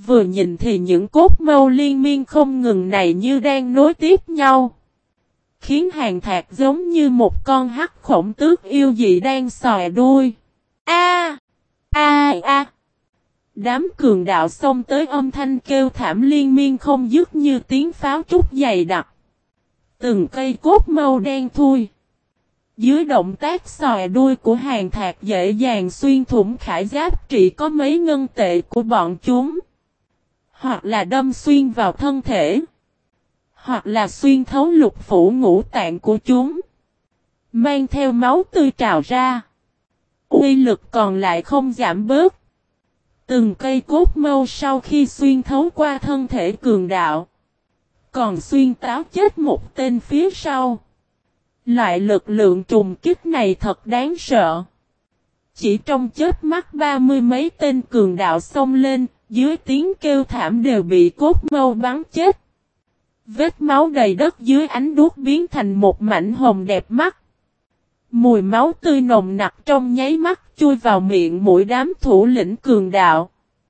Vừa nhìn thì những cốt mâu liên miên không ngừng này như đang nối tiếp nhau. Khiến Hàn Thạc giống như một con hắc khổng tước yêu dị đang xòe đuôi. A a a Đám cường đạo xông tới, âm thanh kêu thảm liên miên không dứt như tiếng pháo trúc dày đặc. Từng cây cốt mâu đen thui. Dưới động tác xòe đuôi của Hàn Thạc dễ dàng xuyên thủng khải giáp trị có mấy ngân tệ của bọn chúng. Hoặc là đâm xuyên vào thân thể. Hoặc là xuyên thấu lục phủ ngũ tạng của chúng. Mang theo máu tươi trào ra. Uy lực còn lại không giảm bớt. Từng cây cốt mâu sau khi xuyên thấu qua thân thể cường đạo. Còn xuyên táo chết một tên phía sau. Loại lực lượng trùng kích này thật đáng sợ. Chỉ trong chớp mắt 30 mấy tên cường đạo xông lên, dưới tiếng kêu thảm đều bị cốt mâu bắn chết. Vết máu đầy đất dưới ánh đuốc biến thành một mảnh hồng đẹp mắt. Mùi máu tươi nồng nặc trong nháy mắt chui vào miệng mũi đám thủ lĩnh cường đạo.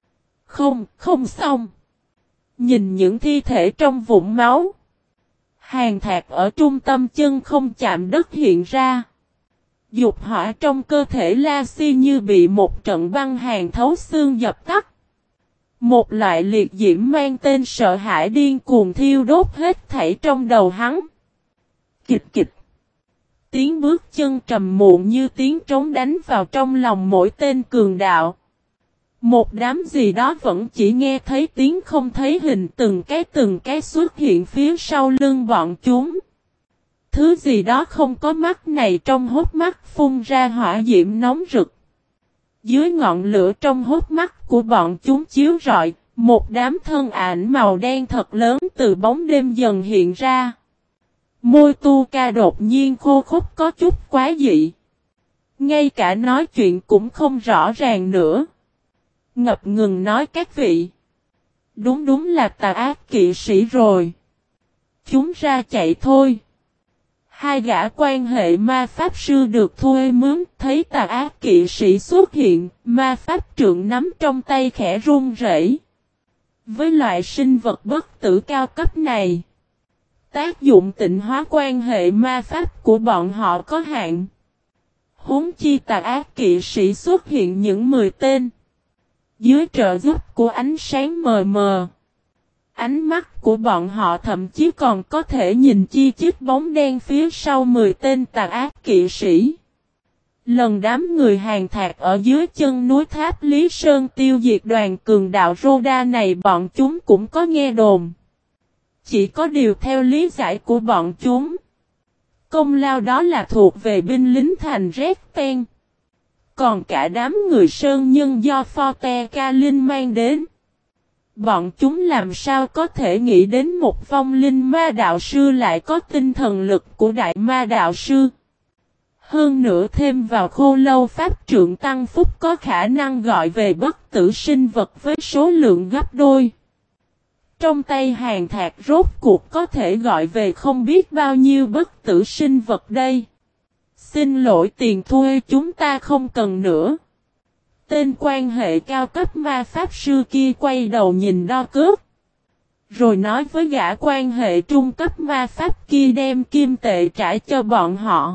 Không xong. Nhìn những thi thể trong vũng máu. Hàn Thạc ở trung tâm chân không chạm đất hiện ra. Dục hỏa trong cơ thể La Si như bị một trận băng hàn thấu xương dập tắt. Một loại liệt diễm mang tên sợ hãi điên cuồng thiêu đốt hết thảy trong đầu hắn. Kịch kịch. Tiếng bước chân trầm muộn như tiếng trống đánh vào trong lòng mỗi tên cường đạo. Một đám gì đó vẫn chỉ nghe thấy tiếng không thấy hình, từng cái xuất hiện phía sau lưng bọn chúng. Thứ gì đó không có mắt này trong hốc mắt phun ra hỏa diễm nóng rực. Dưới ngọn lửa trong hốc mắt của bọn chúng chiếu rọi, một đám thân ảnh màu đen thật lớn từ bóng đêm dần hiện ra. Môi Tu Ca đột nhiên khô khốc có chút quá dị. Ngay cả nói chuyện cũng không rõ ràng nữa. Ngập ngừng nói: các vị. Đúng là tà ác kỵ sĩ rồi. Chúng ra chạy thôi. Hai gã quan hệ ma pháp sư được thuê mướn thấy tà ác kỵ sĩ xuất hiện, ma pháp trượng nắm trong tay khẽ run rẩy. Với loại sinh vật bất tử cao cấp này, tác dụng tịnh hóa quan hệ ma pháp của bọn họ có hạn. Huống chi tà ác kỵ sĩ xuất hiện những 10 tên. Dưới trợ giúp của ánh sáng mờ mờ, ánh mắt của bọn họ thậm chí còn có thể nhìn chi chít bóng đen phía sau 10 tên tà ác kỵ sĩ. Lần đám người Hàn Thạc ở dưới chân núi Tháp Lý Sơn tiêu diệt đoàn cường đạo Rhoda này, bọn chúng cũng có nghe đồn. Chỉ có điều theo lý giải của bọn chúng, công lao đó là thuộc về binh lính thành Red Pen. Còn cả đám người sơn nhân do Forte Kalin mang đến, bọn chúng làm sao có thể nghĩ đến một vong linh ma đạo sư lại có tinh thần lực của đại ma đạo sư. Hơn nữa thêm vào khô lâu pháp trượng tăng phúc có khả năng gọi về bất tử sinh vật với số lượng gấp đôi. Trong tay Hàn Thạc rốt cuộc có thể gọi về không biết bao nhiêu bất tử sinh vật đây. Xin lỗi, tiền thuê chúng ta không cần nữa. Tên quan hệ cao cấp ma pháp sư kia quay đầu nhìn đo cước. Rồi nói với gã quan hệ trung cấp ma pháp kia đem kim tệ trả cho bọn họ.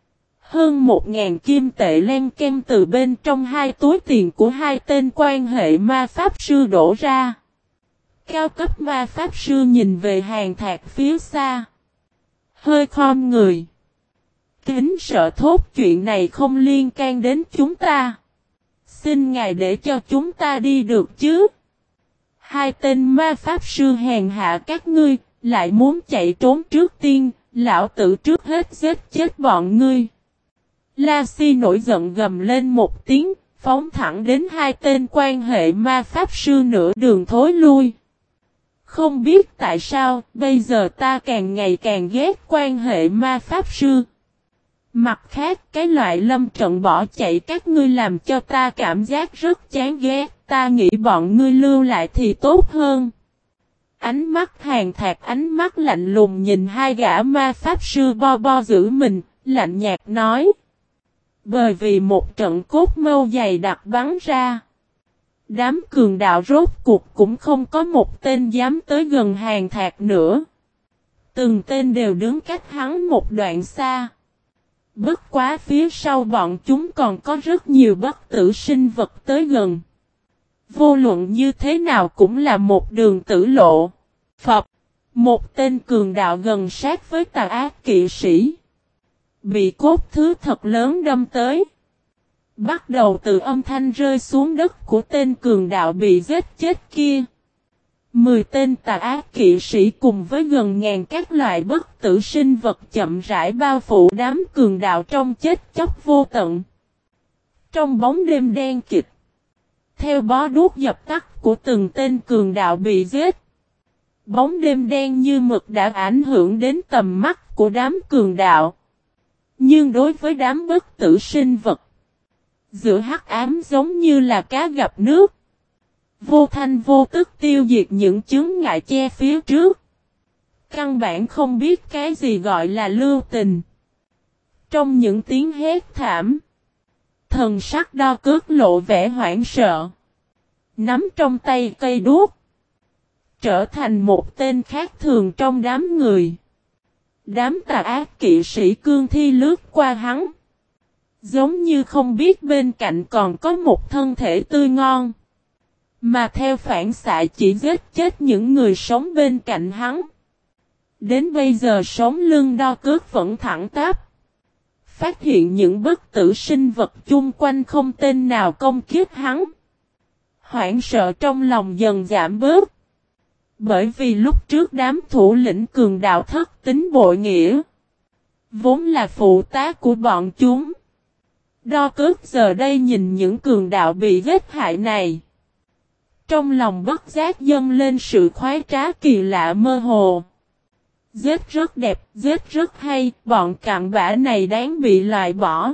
Hơn 1.000 kim tệ len kem từ bên trong hai túi tiền của hai tên quan hệ ma pháp sư đổ ra. Cao cấp ma pháp sư nhìn về Hàn Thạc phía xa. Hơi khom người. Kính sợ thốt: chuyện này không liên can đến chúng ta. Xin ngài để cho chúng ta đi được chứ. Hai tên ma pháp sư hèn hạ các ngươi, lại muốn chạy trốn trước tiên, lão tử trước hết giết chết bọn ngươi. La Si nổi giận gầm lên một tiếng, phóng thẳng đến hai tên quan hệ ma pháp sư nửa đường thối lui. Không biết tại sao, bây giờ ta càng ngày càng ghét quan hệ ma pháp sư. Mặt khác, cái loại lâm trận bỏ chạy các ngươi làm cho ta cảm giác rất chán ghét, ta nghĩ bọn ngươi lưu lại thì tốt hơn. Ánh mắt Hàn Thạc ánh mắt lạnh lùng nhìn hai gã ma pháp sư bo giữ mình, lạnh nhạt nói. Bởi vì một trận cốt mâu dày đặc bắn ra. Đám cường đạo rốt cuộc cũng không có một tên dám tới gần Hàn Thạc nữa. Từng tên đều đứng cách hắn một đoạn xa. Bất quá phía sau bọn chúng còn có rất nhiều bất tử sinh vật tới gần. Vô luận như thế nào cũng là một đường tử lộ. Phật, một tên cường đạo gần sát với tà ác kỵ sĩ. Bị cốt thứ thật lớn đâm tới. Bắt đầu từ âm thanh rơi xuống đất của tên cường đạo bị giết chết kia. 10 tên tà ác kỵ sĩ cùng với gần ngàn các loại bất tử sinh vật chậm rãi bao phủ đám cường đạo trong chết chóc vô tận. Trong bóng đêm đen kịt. Theo bó đuốc dập tắt của từng tên cường đạo bị giết. Bóng đêm đen như mực đã ảnh hưởng đến tầm mắt của đám cường đạo. Nhưng đối với đám bất tử sinh vật, giữa hắc ám giống như là cá gặp nước. Vô thanh vô tức tiêu diệt những chướng ngại che phía trước. Căn bản không biết cái gì gọi là lưu tình. Trong những tiếng hét thảm, thần sắc đo cước lộ vẻ hoảng sợ. Nắm trong tay cây đuốc, trở thành một tên khác thường trong đám người. Đám tà ác kỵ sĩ cương thi lướt qua hắn. Giống như không biết bên cạnh còn có một thân thể tươi ngon. Mà theo phản xạ chỉ giết chết những người sống bên cạnh hắn. Đến bây giờ sống lưng đo cước vẫn thẳng tắp. Phát hiện những bất tử sinh vật chung quanh không tên nào công kiếp hắn. Hoảng sợ trong lòng dần giảm bớt. Bởi vì lúc trước đám thủ lĩnh cường đạo thất tính bội nghĩa. Vốn là phụ tá của bọn chúng. Đo cước giờ đây nhìn những cường đạo bị giết hại này. Trong lòng bất giác dâng lên sự khoái trá kỳ lạ mơ hồ. Giết rất đẹp, giết rất hay, bọn cặn bã này đáng bị loại bỏ.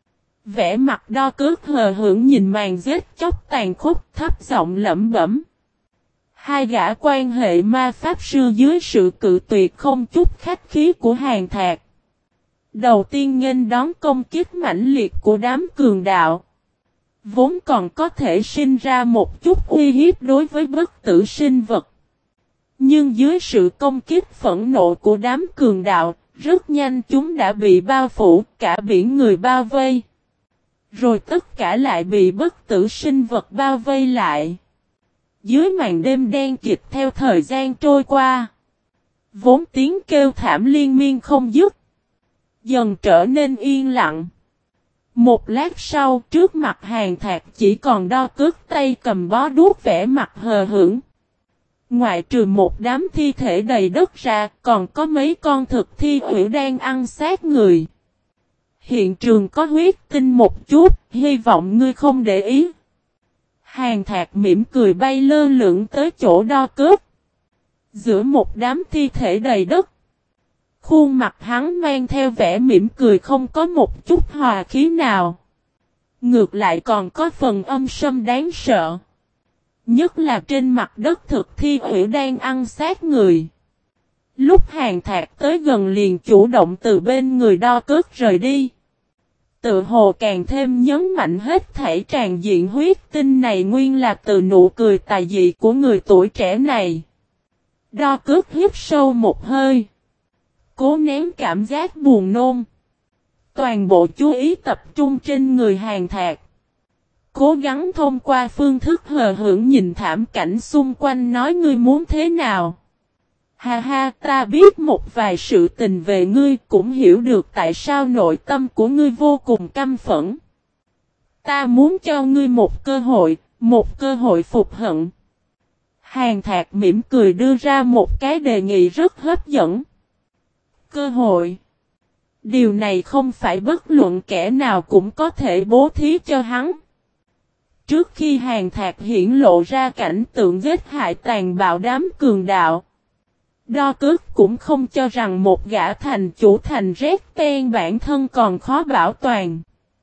Vẻ mặt đo cước hờ hững nhìn màn giết chóc tàn khốc thấp giọng lẩm bẩm. Hai gã quan hệ ma pháp sư dưới sự cự tuyệt không chút khách khí của Hàn Thạc. Đầu tiên nghênh đón công kích mãnh liệt của đám cường đạo. Vốn còn có thể sinh ra một chút uy hiếp đối với bất tử sinh vật. Nhưng dưới sự công kích phẫn nộ của đám cường đạo, rất nhanh chúng đã bị bao phủ, cả biển người bao vây. Rồi tất cả lại bị bất tử sinh vật bao vây lại. Dưới màn đêm đen kịt theo thời gian trôi qua. Vốn tiếng kêu thảm liên miên không dứt. Dần trở nên yên lặng. Một lát sau trước mặt Hàn Thạc chỉ còn đo cước tay cầm bó đuốc vẻ mặt hờ hững. Ngoại trừ một đám thi thể đầy đất ra còn có mấy con thực thi ủy đang ăn xác người. Hiện trường có huyết tinh một chút, hy vọng ngươi không để ý. Hàn Thạc mỉm cười bay lơ lửng tới chỗ đo cước. Giữa một đám thi thể đầy đất. Khuôn mặt hắn mang theo vẻ mỉm cười không có một chút hòa khí nào. Ngược lại còn có phần âm sâm đáng sợ. Nhất là trên mặt đất thực thi ủy đang ăn xác người. Lúc Hàn Thạc tới gần liền chủ động từ bên người đo cước rời đi. Tự hồ càng thêm nhấn mạnh hết thảy tràn diện huyết tinh này nguyên là từ nụ cười tà dị của người tuổi trẻ này. Đo cước hít sâu một hơi. Cố nén cảm giác buồn nôn. Toàn bộ chú ý tập trung trên người Hàn Thạc. Cố gắng thông qua phương thức hờ hững nhìn thảm cảnh xung quanh nói ngươi muốn thế nào. Ha ha, ta biết một vài sự tình về ngươi, cũng hiểu được tại sao nội tâm của ngươi vô cùng căm phẫn. Ta muốn cho ngươi một cơ hội phục hận. Hàn Thạc mỉm cười đưa ra một cái đề nghị rất hấp dẫn. Cơ hội. Điều này không phải bất luận kẻ nào cũng có thể bố thí cho hắn. Trước khi Hàn Thạc hiển lộ ra cảnh tượng giết hại tàn bạo đám cường đạo. Đo cước cũng không cho rằng một gã thành chủ thành rét ten bản thân còn khó bảo toàn.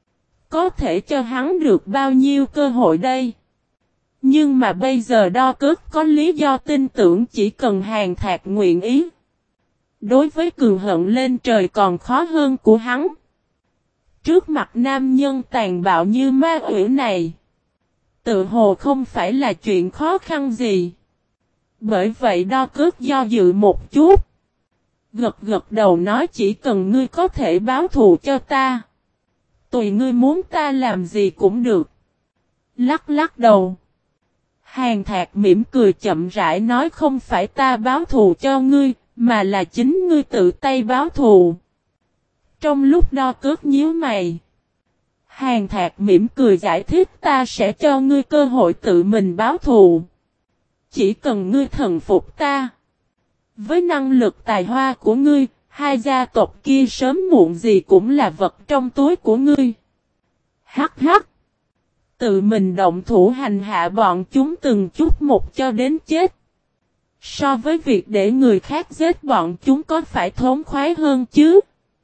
Có thể cho hắn được bao nhiêu cơ hội đây? Nhưng mà bây giờ đo cước có lý do tin tưởng chỉ cần Hàn Thạc nguyện ý. Đối với cường hận lên trời còn khó hơn của hắn. Trước mặt nam nhân tàn bạo như ma quỷ này. Tự hồ không phải là chuyện khó khăn gì. Bởi vậy Đo Cước do dự một chút. Gật gật đầu nói chỉ cần ngươi có thể báo thù cho ta. Tùy ngươi muốn ta làm gì cũng được. Lắc lắc đầu. Hàn Thạc mỉm cười chậm rãi nói không phải ta báo thù cho ngươi, mà là chính ngươi tự tay báo thù. Trong lúc Đo Cước nhíu mày. Hàn Thạc mỉm cười giải thích ta sẽ cho ngươi cơ hội tự mình báo thù. Chỉ cần ngươi thần phục ta. Với năng lực tài hoa của ngươi, hai gia tộc kia sớm muộn gì cũng là vật trong túi của ngươi. Hắc hắc. Tự mình động thủ hành hạ bọn chúng từng chút một cho đến chết. So với việc để người khác giết bọn chúng có phải thống khoái hơn chứ?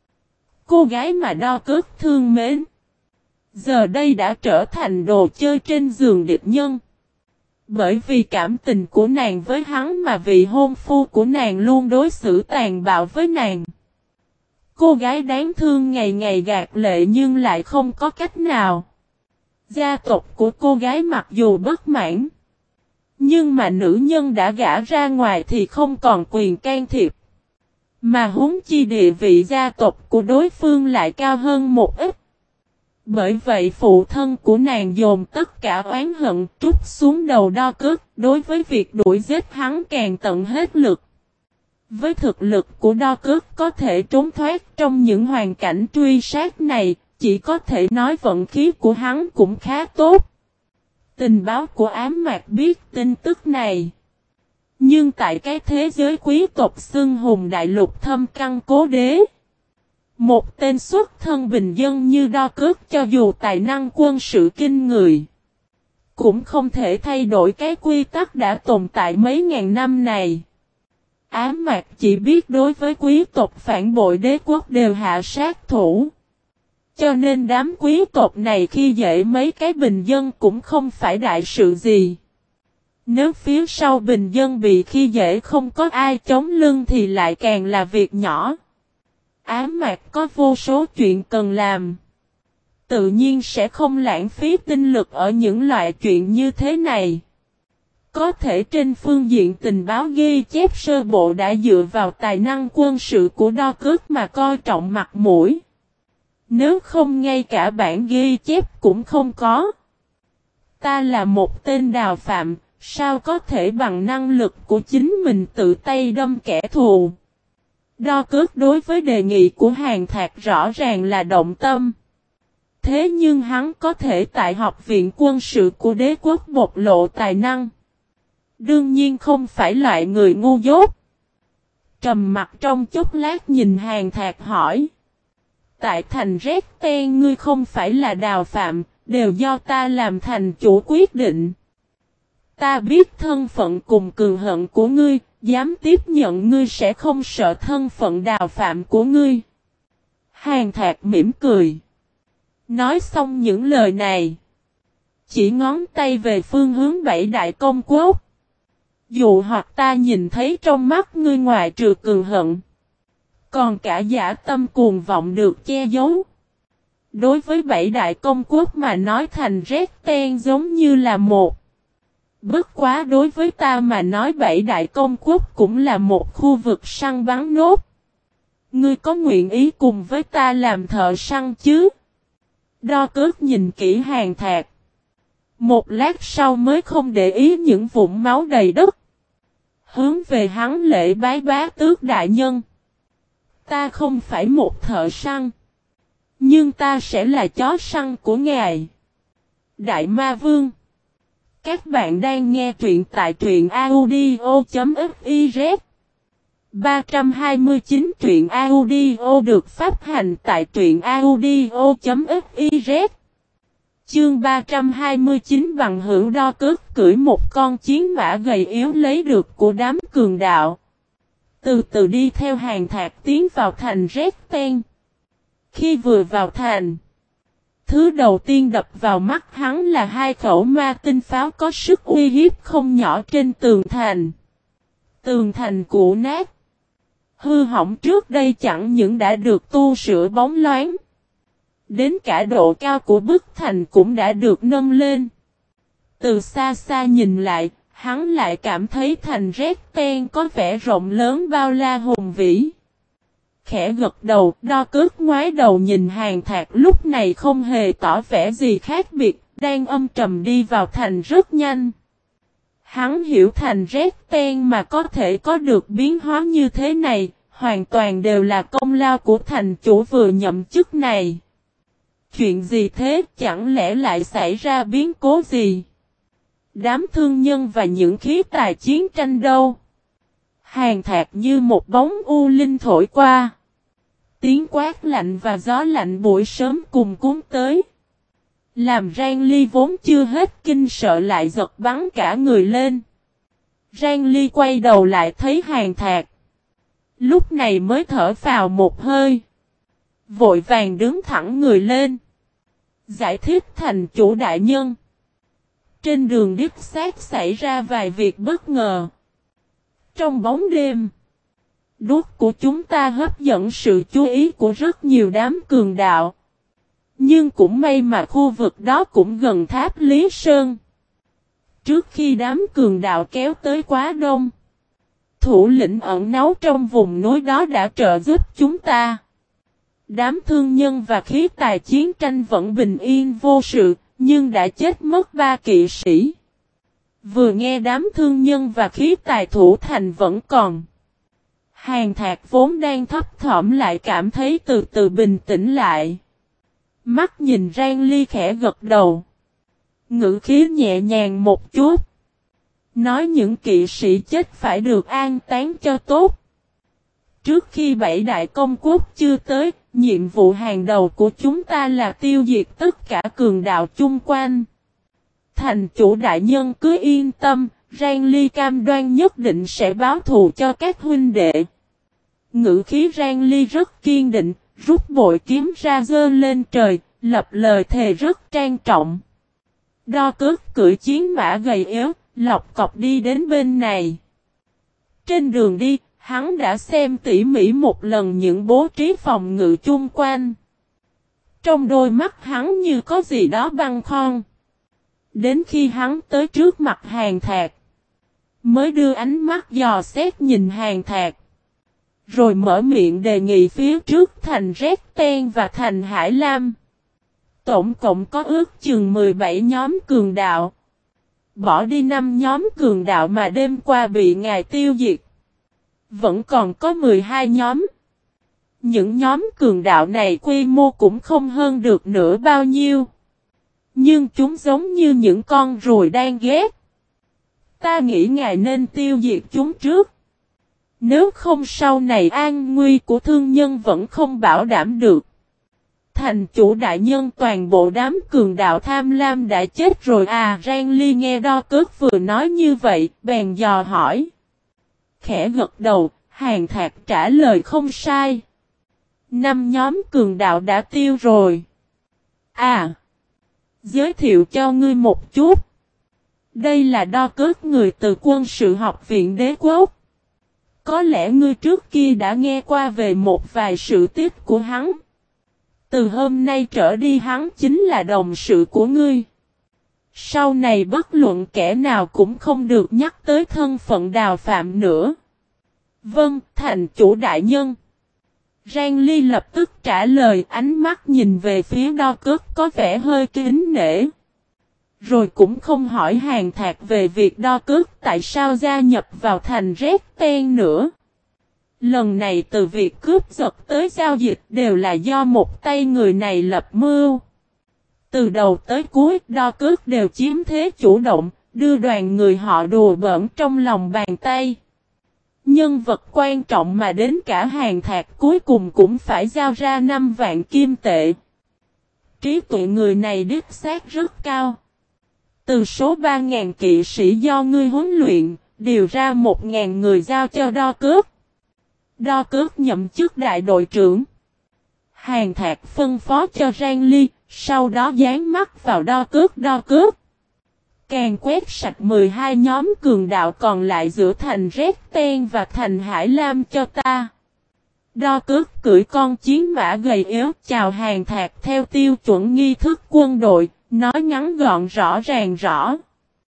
Cô gái mà Đo Cước thương mến. Giờ đây đã trở thành đồ chơi trên giường địch nhân. Bởi vì cảm tình của nàng với hắn mà vị hôn phu của nàng luôn đối xử tàn bạo với nàng. Cô gái đáng thương ngày ngày gạt lệ nhưng lại không có cách nào. Gia tộc của cô gái mặc dù bất mãn. Nhưng mà nữ nhân đã gả ra ngoài thì không còn quyền can thiệp. Mà huống chi địa vị gia tộc của đối phương lại cao hơn một ít. Bởi vậy phụ thân của nàng dồn tất cả oán hận trút xuống đầu Đo Cước, đối với việc đuổi giết hắn càng tận hết lực. Với thực lực của Đo Cước có thể trốn thoát trong những hoàn cảnh truy sát này, chỉ có thể nói vận khí của hắn cũng khá tốt. Tình báo của Ám Mạc biết tin tức này. Nhưng tại cái thế giới quý tộc xưng hùng đại lục thâm căn cố đế. Một tên xuất thân bình dân như Đo Cước cho dù tài năng quân sự kinh người. Cũng không thể thay đổi cái quy tắc đã tồn tại mấy ngàn năm này. Ám Mạc chỉ biết đối với quý tộc phản bội đế quốc đều hạ sát thủ. Cho nên đám quý tộc này khi dễ mấy cái bình dân cũng không phải đại sự gì. Nếu phía sau bình dân bị khi dễ không có ai chống lưng thì lại càng là việc nhỏ. Ám Mạc có vô số chuyện cần làm. Tự nhiên sẽ không lãng phí tinh lực ở những loại chuyện như thế này. Có thể trên phương diện tình báo ghi chép sơ bộ đã dựa vào tài năng quân sự của Đo Cước mà coi trọng mặt mũi. Nếu không ngay cả bản ghi chép cũng không có. Ta là một tên đào phạm, sao có thể bằng năng lực của chính mình tự tay đâm kẻ thù. Đo Cước đối với đề nghị của Hàn Thạc rõ ràng là động tâm. Thế nhưng hắn có thể tại học viện quân sự của đế quốc bộc lộ tài năng. Đương nhiên không phải loại người ngu dốt. Trầm mặt trong chốc lát nhìn Hàn Thạc hỏi. Tại thành Rét Ten ngươi không phải là đào phạm, đều do ta làm thành chủ quyết định. Ta biết thân phận cùng cường hận của ngươi, dám tiếp nhận ngươi sẽ không sợ thân phận đào phạm của ngươi. Hàn Thạc mỉm cười. Nói xong những lời này. Chỉ ngón tay về phương hướng bảy đại công quốc. Dù hoặc ta nhìn thấy trong mắt ngươi ngoài trừ cường hận. Còn cả giả tâm cuồng vọng được che giấu. Đối với bảy đại công quốc mà nói thành Rét Ten giống như là một. Bất quá đối với ta mà nói bảy đại công quốc cũng là một khu vực săn bắn nốt. Ngươi có nguyện ý cùng với ta làm thợ săn chứ? Đo Cước nhìn kỹ Hàn Thạc. Một lát sau mới không để ý những vụn máu đầy đất. Hướng về hắn lễ bái bá tước đại nhân. Ta không phải một thợ săn. Nhưng ta sẽ là chó săn của ngài. Đại Ma Vương. Các bạn đang nghe truyện tại truyện audio.fiz 329 truyện audio được phát hành tại truyện audio.fiz. Chương 329 bằng hữu Đo Cước cưỡi một con chiến mã gầy yếu lấy được của đám cường đạo. Từ từ đi theo Hàn Thạc tiến vào thành Rét Ten. Khi vừa vào thành, thứ đầu tiên đập vào mắt hắn là hai khẩu ma tinh pháo có sức uy hiếp không nhỏ trên tường thành. Tường thành cũ nát, hư hỏng trước đây chẳng những đã được tu sửa bóng loáng. Đến cả độ cao của bức thành cũng đã được nâng lên. Từ xa xa nhìn lại, hắn lại cảm thấy thành Red Ten có vẻ rộng lớn bao la hùng vĩ. Khẽ gật đầu, Đo Cước ngoái đầu nhìn Hàn Thạc lúc này không hề tỏ vẻ gì khác biệt, đang âm trầm đi vào thành rất nhanh. Hắn hiểu thành Red Ten mà có thể có được biến hóa như thế này, hoàn toàn đều là công lao của thành chủ vừa nhậm chức này. Chuyện gì thế, chẳng lẽ lại xảy ra biến cố gì? Đám thương nhân và những khí tài chiến tranh đâu? Hàn Thạc như một bóng u linh thổi qua. Tiếng quát lạnh và gió lạnh buổi sớm cùng cuốn tới. Làm Rang Ly vốn chưa hết kinh sợ lại giật bắn cả người lên. Rang Ly quay đầu lại thấy Hàn Thạc. Lúc này mới thở vào một hơi. Vội vàng đứng thẳng người lên. Giải thích thành chủ đại nhân. Trên đường đích xác xảy ra vài việc bất ngờ. Trong bóng đêm, đuốc của chúng ta hấp dẫn sự chú ý của rất nhiều đám cường đạo. Nhưng cũng may mà khu vực đó cũng gần tháp Lý Sơn. Trước khi đám cường đạo kéo tới quá đông, thủ lĩnh ẩn náu trong vùng núi đó đã trợ giúp chúng ta. Đám thương nhân và khí tài chiến tranh vẫn bình yên vô sự, nhưng đã chết mất 3 kỵ sĩ. Vừa nghe đám thương nhân và khí tài thủ thành vẫn còn. Hàn Thạc vốn đang thấp thỏm lại cảm thấy từ từ bình tĩnh lại. Mắt nhìn Rang Ly khẽ gật đầu. Ngữ khí nhẹ nhàng một chút. Nói những kỵ sĩ chết phải được an táng cho tốt. Trước khi 7 đại công quốc chưa tới, nhiệm vụ hàng đầu của chúng ta là tiêu diệt tất cả cường đạo chung quanh. Thành chủ đại nhân cứ yên tâm, Rang Ly cam đoan nhất định sẽ báo thù cho các huynh đệ. Ngữ khí Rang Ly rất kiên định, rút bội kiếm ra giơ lên trời, lập lời thề rất trang trọng. Đo Cước cưỡi chiến mã gầy yếu, lọc cọc đi đến bên này. Trên đường đi, hắn đã xem tỉ mỉ một lần những bố trí phòng ngự chung quanh. Trong đôi mắt hắn như có gì đó băn khoăn. Đến khi hắn tới trước mặt Hàn Thạc, mới đưa ánh mắt dò xét nhìn Hàn Thạc. Rồi mở miệng đề nghị phía trước thành Red Ten và thành Hải Lam. Tổng cộng có ước chừng 17 nhóm cường đạo. Bỏ đi 5 nhóm cường đạo mà đêm qua bị ngài tiêu diệt. Vẫn còn có 12 nhóm. Những nhóm cường đạo này quy mô cũng không hơn được nữa bao nhiêu. Nhưng chúng giống như những con ruồi đang ghét. Ta nghĩ ngài nên tiêu diệt chúng trước. Nếu không sau này an nguy của thương nhân vẫn không bảo đảm được. Thành chủ đại nhân toàn bộ đám cường đạo tham lam đã chết rồi à. Rang Ly nghe Đo Cước vừa nói như vậy, bèn dò hỏi. Khẽ gật đầu, Hàn Thạc trả lời không sai. 5 nhóm cường đạo đã tiêu rồi. À, giới thiệu cho ngươi một chút. Đây là Đo Cước người từ quân sự học viện đế quốc. Có lẽ ngươi trước kia đã nghe qua về một vài sự tích của hắn. Từ hôm nay trở đi hắn chính là đồng sự của ngươi. Sau này bất luận kẻ nào cũng không được nhắc tới thân phận Đào Phạm nữa. Vâng, thành chủ đại nhân. Rang Ly lập tức trả lời, ánh mắt nhìn về phía Đo Cước có vẻ hơi kính nể. Rồi cũng không hỏi Hàn Thạc về việc Đo Cước tại sao gia nhập vào thành Red Ten nữa. Lần này từ việc cướp giật tới giao dịch đều là do một tay người này lập mưu. Từ đầu tới cuối Đo Cước đều chiếm thế chủ động, đưa đoàn người họ đùa bỡn trong lòng bàn tay. Nhân vật quan trọng mà đến cả Hàn Thạc cuối cùng cũng phải giao ra 5 vạn kim tệ. Trí tuệ người này đích xác rất cao. Từ số 3.000 kỵ sĩ do ngươi huấn luyện, điều ra 1.000 người giao cho Đo Cước. Đo Cước nhậm chức đại đội trưởng. Hàn Thạc phân phó cho Rang Ly, sau đó dán mắt vào Đo Cước. Đo Cước càng quét sạch 12 nhóm cường đạo còn lại giữa thành Red Ten và thành Hải Lam cho ta. Đo Cước cưỡi con chiến mã gầy yếu chào Hàn Thạc theo tiêu chuẩn nghi thức quân đội, nói ngắn gọn rõ ràng rõ.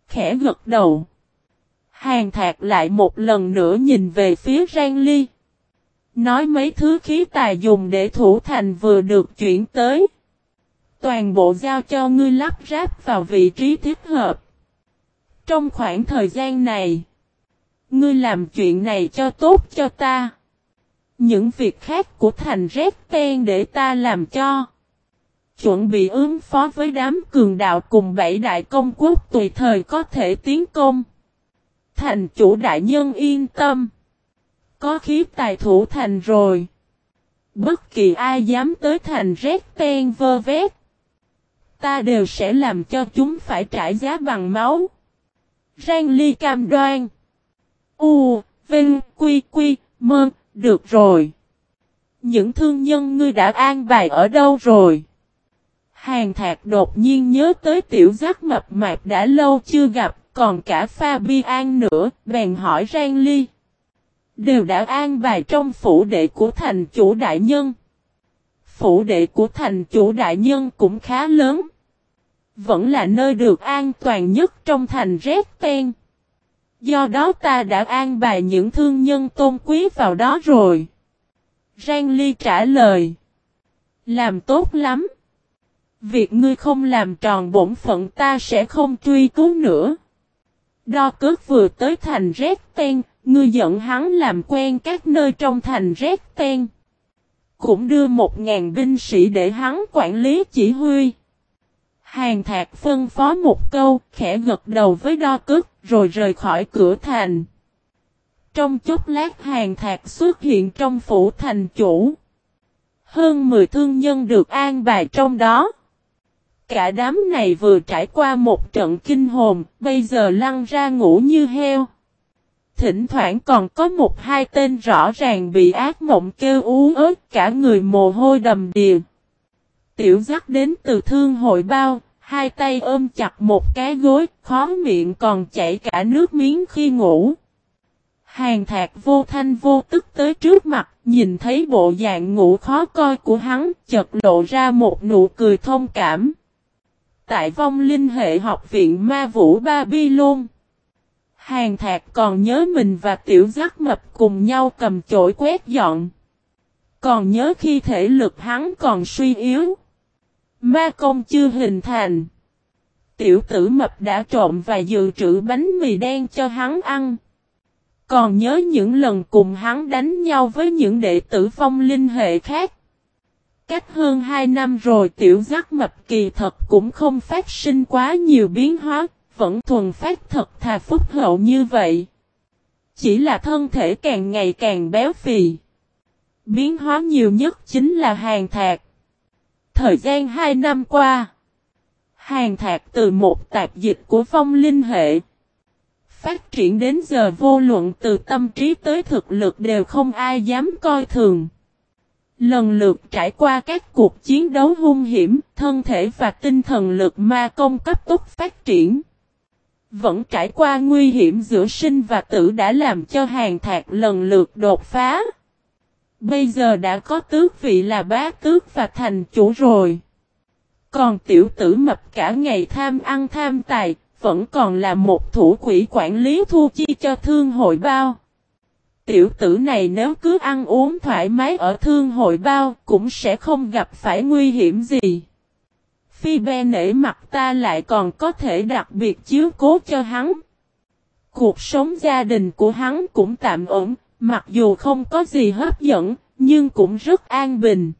khẽ gật đầu. Hàn Thạc lại một lần nữa nhìn về phía Giang Ly. Nói mấy thứ khí tài dùng để thủ thành vừa được chuyển tới. Toàn bộ giao cho ngươi lắp ráp vào vị trí thích hợp. Trong khoảng thời gian này, ngươi làm chuyện này cho tốt cho ta. Những việc khác của thành Rét Ten để ta làm cho. Chuẩn bị ứng phó với đám cường đạo cùng 7 đại công quốc tùy thời có thể tiến công. Thành chủ đại nhân yên tâm. Có khí tài thủ thành rồi. Bất kỳ ai dám tới thành Rét Ten vơ vét. Ta đều sẽ làm cho chúng phải trả giá bằng máu. Giang Ly cam đoan. Vinh, Quy, Mơ, được rồi. Những thương nhân ngươi đã an bài ở đâu rồi? Hàn Thạc đột nhiên nhớ tới tiểu giác mập mạp đã lâu chưa gặp, còn cả Fabian nữa, bèn hỏi Giang Ly. Đều đã an bài trong phủ đệ của thành chủ đại nhân. Phủ đệ của thành chủ đại nhân cũng khá lớn. Vẫn là nơi được an toàn nhất trong thành Rét Ten. Do đó ta đã an bài những thương nhân tôn quý vào đó rồi. Giang Ly trả lời. Làm tốt lắm. Việc ngươi không làm tròn bổn phận ta sẽ không truy cứu nữa. Đo cước vừa tới thành Rét Ten, ngươi dẫn hắn làm quen các nơi trong thành Rét Ten. Cũng đưa 1000 binh sĩ để hắn quản lý chỉ huy. Hàn Thạc phân phó một câu, khẽ gật đầu với Đo Cước, rồi rời khỏi cửa thành. Trong chốc lát Hàn Thạc xuất hiện trong phủ thành chủ. Hơn 10 thương nhân được an bài trong đó. Cả đám này vừa trải qua một trận kinh hồn, bây giờ lăn ra ngủ như heo. Thỉnh thoảng còn có 1-2 tên rõ ràng bị ác mộng kêu ú ớt, cả người mồ hôi đầm đìa. Tiểu Giác đến từ Thương Hội Bao, hai tay ôm chặt một cái gối, khó miệng còn chảy cả nước miếng khi ngủ. Hàn Thạc vô thanh vô tức tới trước mặt, nhìn thấy bộ dạng ngủ khó coi của hắn, chợt lộ ra một nụ cười thông cảm. Tại Vong Linh Hệ Học viện Ma Vũ Babylon, Hàn Thạc còn nhớ mình và Tiểu Giác mập cùng nhau cầm chổi quét dọn. Còn nhớ khi thể lực hắn còn suy yếu. Ma công chưa hình thành. Tiểu tử mập đã trộn và dự trữ bánh mì đen cho hắn ăn. Còn nhớ những lần cùng hắn đánh nhau với những đệ tử Vong Linh Hệ khác. Cách hơn 2 năm rồi Tiểu Giác mập kỳ thật cũng không phát sinh quá nhiều biến hóa, vẫn thuần phát thật thà phúc hậu như vậy. Chỉ là thân thể càng ngày càng béo phì. Biến hóa nhiều nhất chính là Hàn Thạc. Thời gian 2 năm qua, Hàn Thạc từ một tạp dịch của Vong Linh Hệ phát triển đến giờ vô luận từ tâm trí tới thực lực đều không ai dám coi thường. Lần lượt trải qua các cuộc chiến đấu hung hiểm, thân thể và tinh thần lực ma công cấp tốc phát triển. Vẫn trải qua nguy hiểm giữa sinh và tử đã làm cho Hàn Thạc lần lượt đột phá. Bây giờ đã có tước vị là bá tước và thành chủ rồi. Còn tiểu tử mập cả ngày tham ăn tham tài, vẫn còn là một thủ quỹ quản lý thu chi cho Thương Hội Bao. Tiểu tử này nếu cứ ăn uống thoải mái ở Thương Hội Bao cũng sẽ không gặp phải nguy hiểm gì. Phi be nể mặt ta lại còn có thể đặc biệt chiếu cố cho hắn. Cuộc sống gia đình của hắn cũng tạm ổn, mặc dù không có gì hấp dẫn, nhưng cũng rất an bình.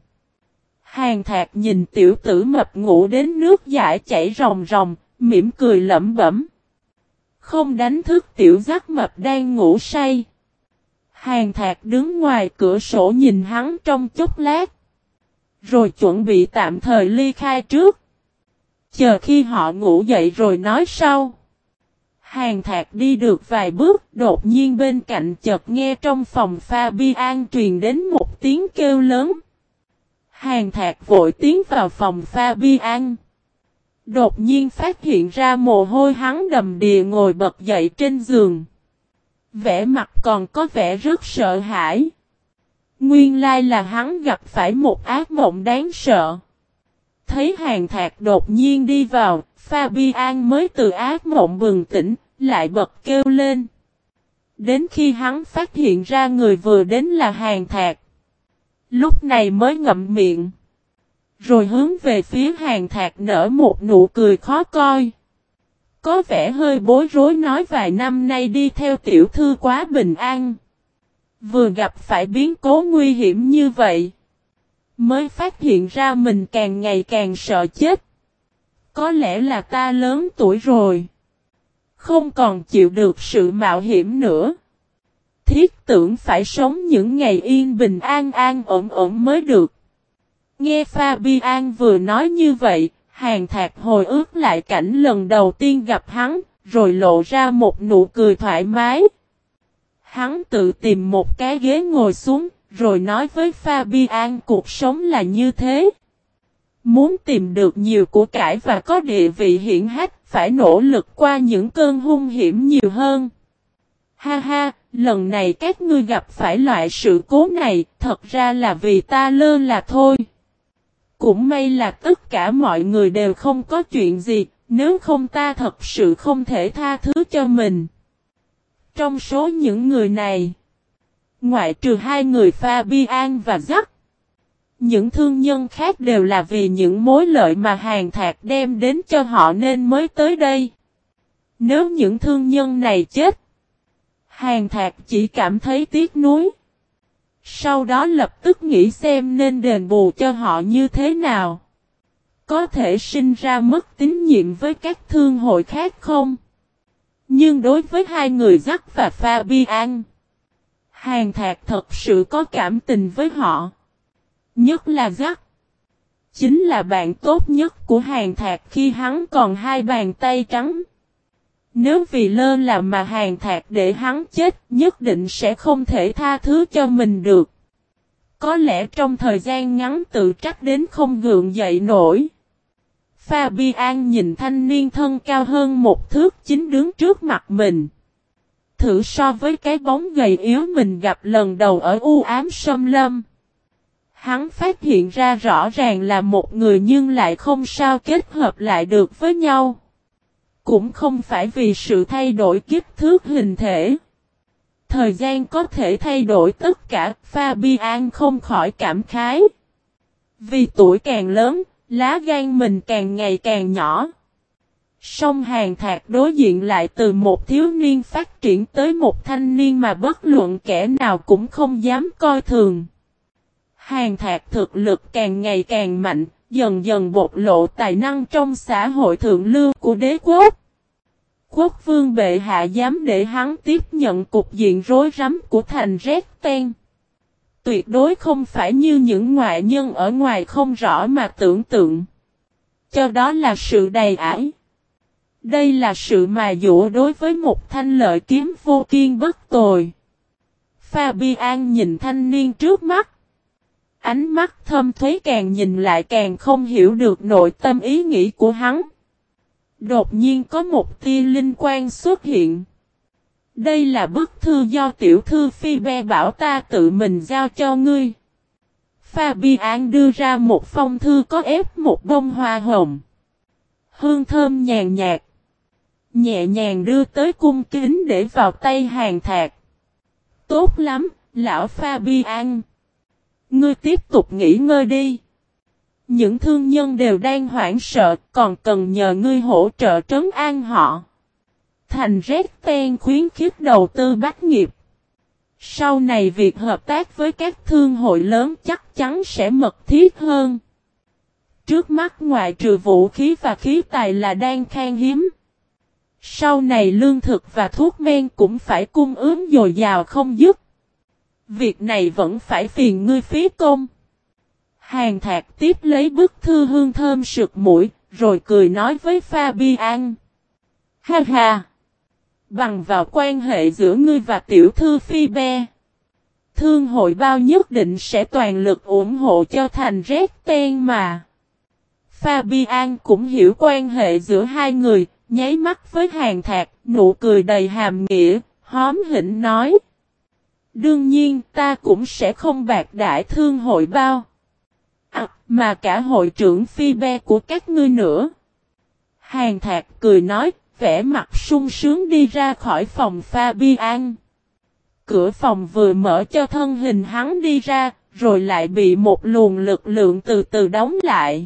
Hàn Thạc nhìn tiểu tử mập ngủ đến nước dãi chảy ròng ròng, mỉm cười lẩm bẩm. Không đánh thức tiểu Giác mập đang ngủ say. Hàn Thạc đứng ngoài cửa sổ nhìn hắn trong chốc lát. Rồi chuẩn bị tạm thời ly khai trước. Chờ khi họ ngủ dậy rồi nói sau. Hàn Thạc đi được vài bước, đột nhiên bên cạnh chợt nghe trong phòng Fabian truyền đến một tiếng kêu lớn. Hàn Thạc vội tiến vào phòng Fabian. Đột nhiên phát hiện ra mồ hôi hắn đầm đìa ngồi bật dậy trên giường. Vẻ mặt còn có vẻ rất sợ hãi. Nguyên lai là hắn gặp phải một ác mộng đáng sợ. Thấy Hàn Thạc đột nhiên đi vào, Fabian mới từ ác mộng bừng tỉnh, lại bật kêu lên. Đến khi hắn phát hiện ra người vừa đến là Hàn Thạc. Lúc này mới ngậm miệng. Rồi hướng về phía Hàn Thạc nở một nụ cười khó coi. Có vẻ hơi bối rối nói vài năm nay đi theo tiểu thư quá bình an. Vừa gặp phải biến cố nguy hiểm như vậy. Mới phát hiện ra mình càng ngày càng sợ chết. Có lẽ là ta lớn tuổi rồi. Không còn chịu được sự mạo hiểm nữa. Thiết tưởng phải sống những ngày yên bình an an ổn ổn mới được. Nghe Fabian vừa nói như vậy, Hàn Thạc hồi ức lại cảnh lần đầu tiên gặp hắn, rồi lộ ra một nụ cười thoải mái. Hắn tự tìm một cái ghế ngồi xuống, rồi nói với Fabian cuộc sống là như thế. Muốn tìm được nhiều của cải và có địa vị hiển hách, phải nỗ lực qua những cơn hung hiểm nhiều hơn. Ha ha, lần này các ngươi gặp phải loại sự cố này, thật ra là vì ta lơ là thôi. Cũng may là tất cả mọi người đều không có chuyện gì, nếu không ta thật sự không thể tha thứ cho mình. Trong số những người này, ngoại trừ hai người Fabian và Jack, những thương nhân khác đều là vì những mối lợi mà Hàn Thạc đem đến cho họ nên mới tới đây. Nếu những thương nhân này chết, Hàn Thạc chỉ cảm thấy tiếc nuối. Sau đó lập tức nghĩ xem nên đền bù cho họ như thế nào. Có thể sinh ra mất tín nhiệm với các thương hội khác không? Nhưng đối với hai người Jack và Fabian, Hàn Thạc thật sự có cảm tình với họ. Nhất là Jack. Chính là bạn tốt nhất của Hàn Thạc khi hắn còn hai bàn tay trắng. Nếu vì lơ là mà Hàn Thạc để hắn chết, nhất định sẽ không thể tha thứ cho mình được. Có lẽ trong thời gian ngắn tự trách đến không gượng dậy nổi. Fabian nhìn thanh niên thân cao hơn một thước chính đứng trước mặt mình. Thử so với cái bóng gầy yếu mình gặp lần đầu ở u ám xâm lâm. Hắn phát hiện ra rõ ràng là một người nhưng lại không sao kết hợp lại được với nhau. Cũng không phải vì sự thay đổi kích thước hình thể. Thời gian có thể thay đổi tất cả, Fabian không khỏi cảm khái. Vì tuổi càng lớn, lá gan mình càng ngày càng nhỏ. Song Hàn Thạc đối diện lại từ một thiếu niên phát triển tới một thanh niên mà bất luận kẻ nào cũng không dám coi thường. Hàn Thạc thực lực càng ngày càng mạnh, dần dần bộc lộ tài năng trong xã hội thượng lưu của đế quốc. Quốc vương bệ hạ dám để hắn tiếp nhận cục diện rối rắm của thành Resten. Tuyệt đối không phải như những ngoại nhân ở ngoài không rõ mà tưởng tượng. Cho đó là sự đầy ải. Đây là sự mài dũa đối với một thanh lợi kiếm vô kiên bất tồi. Fabian nhìn thanh niên trước mắt. Ánh mắt thâm thúy càng nhìn lại càng không hiểu được nội tâm ý nghĩ của hắn. Đột nhiên có một tia linh quang xuất hiện. Đây là bức thư do tiểu thư Phoebe bảo ta tự mình giao cho ngươi. Fabian đưa ra một phong thư có ép một bông hoa hồng. Hương thơm nhàn nhạt. Nhẹ nhàng đưa tới cung kính để vào tay Hàn Thạc. Tốt lắm, lão Fabian. Ngươi tiếp tục nghỉ ngơi đi. Những thương nhân đều đang hoảng sợ, còn cần nhờ ngươi hỗ trợ trấn an họ. Thành Resten khuyến khích đầu tư bách nghiệp. Sau này việc hợp tác với các thương hội lớn chắc chắn sẽ mật thiết hơn. Trước mắt ngoại trừ vũ khí và khí tài là đang khan hiếm. Sau này lương thực và thuốc men cũng phải cung ứng dồi dào không dứt. Việc này vẫn phải phiền ngươi phí công. Hàn Thạc tiếp lấy bức thư hương thơm sực mũi, rồi cười nói với Fabian. Ha ha! Bằng vào quan hệ giữa ngươi và tiểu thư Phoebe, thương hội bao nhất định sẽ toàn lực ủng hộ cho thành Resten mà. Fabian cũng hiểu quan hệ giữa hai người, nháy mắt với Hàn Thạc, nụ cười đầy hàm nghĩa, hóm hỉnh nói. Đương nhiên ta cũng sẽ không bạc đãi thương hội bao. mà cả hội trưởng Phi Be của các ngươi nữa. Hàn Thạc cười nói, vẻ mặt sung sướng đi ra khỏi phòng Fabian. Cửa phòng vừa mở cho thân hình hắn đi ra, rồi lại bị một luồng lực lượng từ từ đóng lại.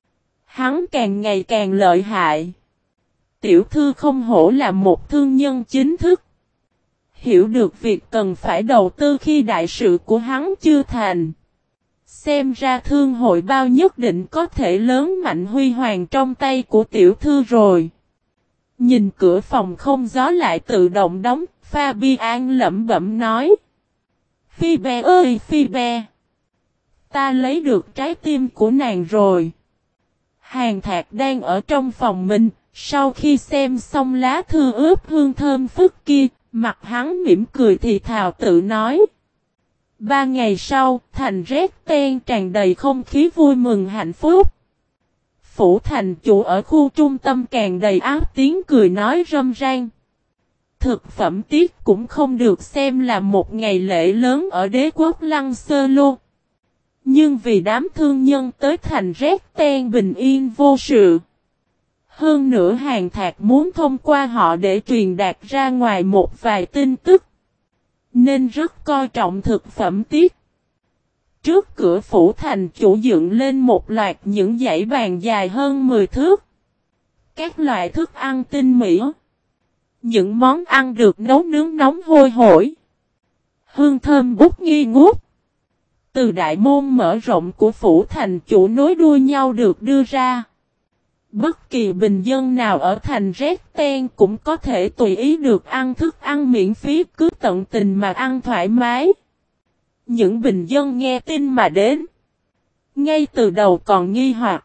Hắn càng ngày càng lợi hại. Tiểu thư không hổ là một thương nhân chính thức. Hiểu được việc cần phải đầu tư khi đại sự của hắn chưa thành. Xem ra thương hội bao nhất định có thể lớn mạnh huy hoàng trong tay của tiểu thư rồi. Nhìn cửa phòng không gió lại tự động đóng, Fabian lẩm bẩm nói. Phi Be ơi Phi Be! Ta lấy được trái tim của nàng rồi. Hàn Thạc đang ở trong phòng mình, sau khi xem xong lá thư ướp hương thơm phức kia, mặt hắn mỉm cười thì thào tự nói. 3 ngày sau, thành Rét Ten tràn đầy không khí vui mừng hạnh phúc. Phủ thành chủ ở khu trung tâm càng đầy áp tiếng cười nói râm ran. Thực phẩm tiết cũng không được xem là một ngày lễ lớn ở đế quốc Lăng Sơ Lô. Nhưng vì đám thương nhân tới thành Rét Ten bình yên vô sự. Hơn nữa Hàn Thạc muốn thông qua họ để truyền đạt ra ngoài một vài tin tức. Nên rất coi trọng thực phẩm tiết. Trước cửa phủ thành chủ dựng lên một loạt những dãy bàn dài hơn 10 thước. Các loại thức ăn tinh mỹ. Những món ăn được nấu nướng nóng hôi hổi. Hương thơm bút nghi ngút. Từ đại môn mở rộng của phủ thành chủ nối đuôi nhau được đưa ra. Bất kỳ bình dân nào ở thành Rét Ten cũng có thể tùy ý được ăn thức ăn miễn phí, cứ tận tình mà ăn thoải mái. Những bình dân nghe tin mà đến. Ngay từ đầu còn nghi hoặc.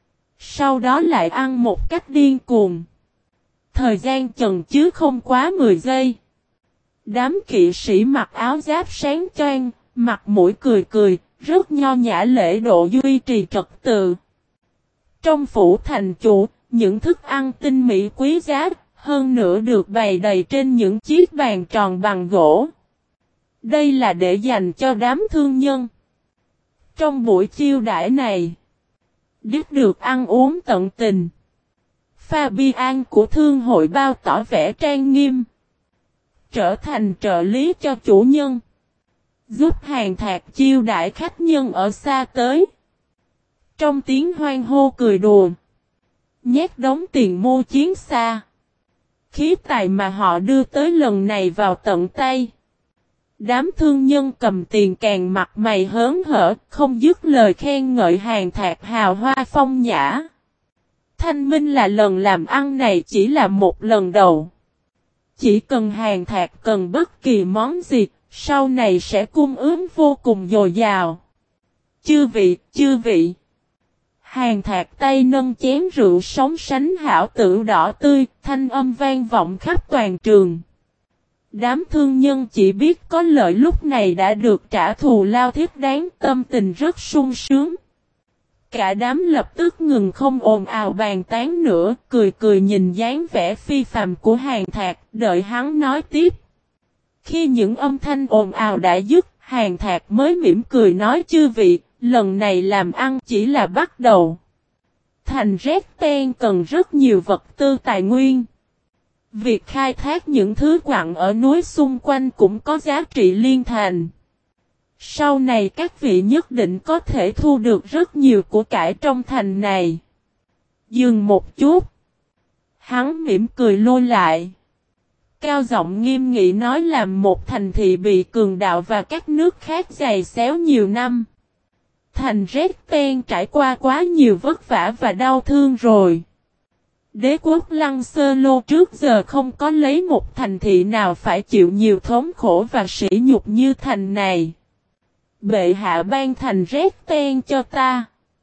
Sau đó lại ăn một cách điên cuồng. Thời gian chần chứ không quá 10 giây. Đám kỵ sĩ mặc áo giáp sáng choang, mặt mũi cười cười, rất nho nhã lễ độ duy trì trật tự. Trong phủ thành chủ, những thức ăn tinh mỹ quý giá, hơn nữa được bày đầy trên những chiếc bàn tròn bằng gỗ. Đây là để dành cho đám thương nhân. Trong buổi chiêu đãi này, đích được ăn uống tận tình. Fabian của thương hội bao tỏ vẻ trang nghiêm. Trở thành trợ lý cho chủ nhân. Giúp Hàn Thạc chiêu đãi khách nhân ở xa tới. Trong tiếng hoan hô cười đùa. Nhét đống tiền mua chiến xa. Khí tài mà họ đưa tới lần này vào tận tay. Đám thương nhân cầm tiền càng mặt mày hớn hở, không dứt lời khen ngợi Hàn Thạc hào hoa phong nhã. Thanh minh là lần làm ăn này chỉ là một lần đầu. Chỉ cần Hàn Thạc cần bất kỳ món gì, sau này sẽ cung ứng vô cùng dồi dào. Chư vị. Hàn Thạc tay nâng chén rượu sống sánh hảo tử đỏ tươi, thanh âm vang vọng khắp toàn trường. Đám thương nhân chỉ biết có lợi lúc này đã được trả thù lao thiết đáng, tâm tình rất sung sướng. Cả đám lập tức ngừng không ồn ào bàn tán nữa, cười cười nhìn dáng vẻ phi phàm của Hàn Thạc, đợi hắn nói tiếp. Khi những âm thanh ồn ào đã dứt, Hàn Thạc mới mỉm cười nói chư vị, lần này làm ăn chỉ là bắt đầu. Thành Rét Ten cần rất nhiều vật tư tài nguyên. Việc khai thác những thứ quặng ở núi xung quanh cũng có giá trị liên thành. Sau này các vị nhất định có thể thu được rất nhiều của cải trong thành này. Dừng một chút. Hắn mỉm cười lôi lại. Cao giọng nghiêm nghị nói làm một thành thị bị cường đạo và các nước khác giày xéo nhiều năm. Thành Rét Ten trải qua quá nhiều vất vả và đau thương rồi. Đế quốc Lăng Sơ Lô trước giờ không có lấy một thành thị nào phải chịu nhiều thống khổ và sỉ nhục như thành này. Bệ hạ ban thành Rét Ten cho ta.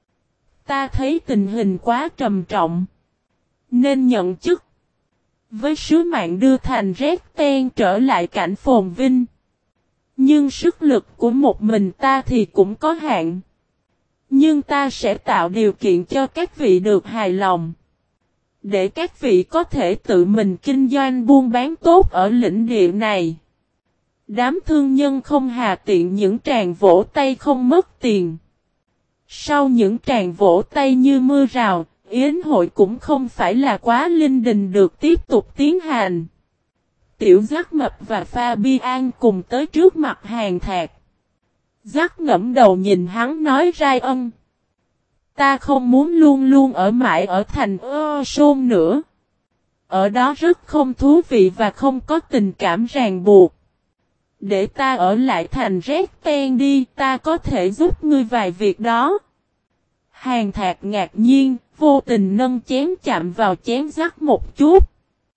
Ta thấy tình hình quá trầm trọng. Nên nhận chức. Với sứ mạng đưa thành Rét Ten trở lại cảnh phồn vinh. Nhưng sức lực của một mình ta thì cũng có hạn. Nhưng ta sẽ tạo điều kiện cho các vị được hài lòng. Để các vị có thể tự mình kinh doanh buôn bán tốt ở lĩnh địa này. Đám thương nhân không hà tiện những tràng vỗ tay không mất tiền. Sau những tràng vỗ tay như mưa rào, yến hội cũng không phải là quá linh đình được tiếp tục tiến hành. Tiểu Giác Mập và Fabian cùng tới trước mặt Hàn Thạc. Giác ngẫm đầu nhìn hắn nói Rai Ân. Ta không muốn luôn luôn ở mãi ở thành Sôn nữa. Ở đó rất không thú vị và không có tình cảm ràng buộc. Để ta ở lại thành Red Pen đi, ta có thể giúp ngươi vài việc đó. Hàn Thạc ngạc nhiên, vô tình nâng chén chạm vào chén Giác một chút.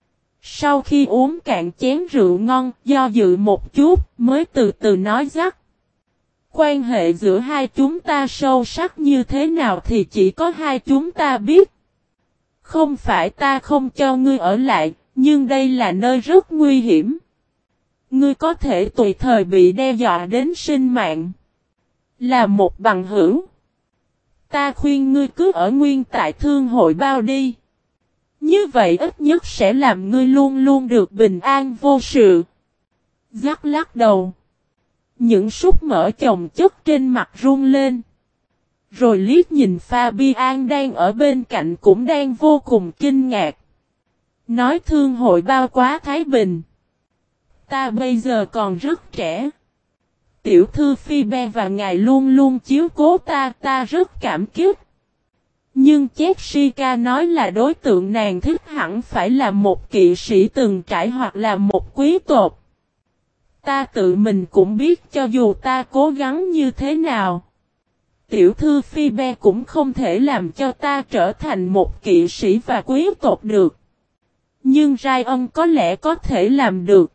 Sau khi uống cạn chén rượu ngon, do dự một chút, mới từ từ nói Giác. Quan hệ giữa hai chúng ta sâu sắc như thế nào thì chỉ có hai chúng ta biết. Không phải ta không cho ngươi ở lại, nhưng đây là nơi rất nguy hiểm. Ngươi có thể tùy thời bị đe dọa đến sinh mạng. Là một bằng hữu. Ta khuyên ngươi cứ ở nguyên tại thương hội bao đi. Như vậy ít nhất sẽ làm ngươi luôn luôn được bình an vô sự. Giác lắc đầu. Những súc mỡ chồng chất trên mặt run lên. Rồi liếc nhìn Fabian đang ở bên cạnh cũng đang vô cùng kinh ngạc. Nói thương hội bao quá thái bình. Ta bây giờ còn rất trẻ. Tiểu thư Phoebe và ngài luôn luôn chiếu cố ta rất cảm kích. Nhưng Jessica nói là đối tượng nàng thích hẳn phải là một kỵ sĩ từng trải hoặc là một quý tộc. Ta tự mình cũng biết cho dù ta cố gắng như thế nào. Tiểu thư Phoebe cũng không thể làm cho ta trở thành một kỵ sĩ và quý tộc được. Nhưng Ryan có lẽ có thể làm được.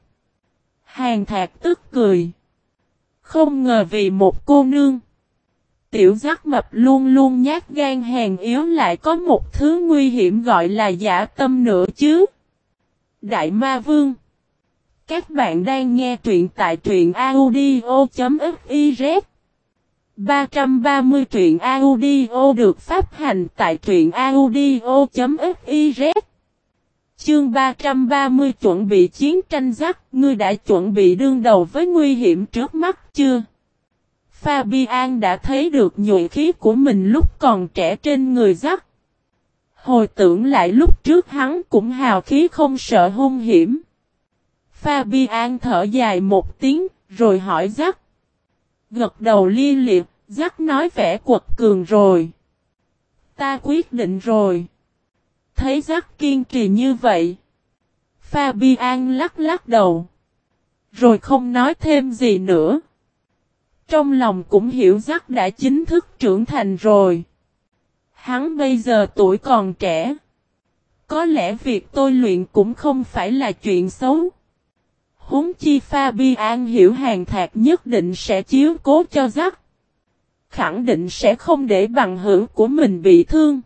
Hàn Thạc tức cười. Không ngờ vì một cô nương. Tiểu Giác Mập luôn luôn nhát gan hèn yếu lại có một thứ nguy hiểm gọi là dã tâm nữa chứ. Đại Ma Vương. Các bạn đang nghe truyện tại truyện audio.fiz 330 truyện audio được phát hành tại truyện audio.fiz. Chương 330 chuẩn bị chiến tranh Giác, ngươi đã chuẩn bị đương đầu với nguy hiểm trước mắt chưa? Fabian đã thấy được nhuệ khí của mình lúc còn trẻ trên người Giác. Hồi tưởng lại lúc trước hắn cũng hào khí không sợ hung hiểm. Fabian thở dài một tiếng, rồi hỏi Giác. Gật đầu lia liệt, Giác nói vẻ quật cường rồi. Ta quyết định rồi. Thấy Giác kiên trì như vậy. Fabian lắc lắc đầu. Rồi không nói thêm gì nữa. Trong lòng cũng hiểu Giác đã chính thức trưởng thành rồi. Hắn bây giờ tuổi còn trẻ. Có lẽ việc tôi luyện cũng không phải là chuyện xấu. Huống chi Fabian hiểu Hàn Thạc nhất định sẽ chiếu cố cho Giác. Khẳng định sẽ không để bằng hữu của mình bị thương.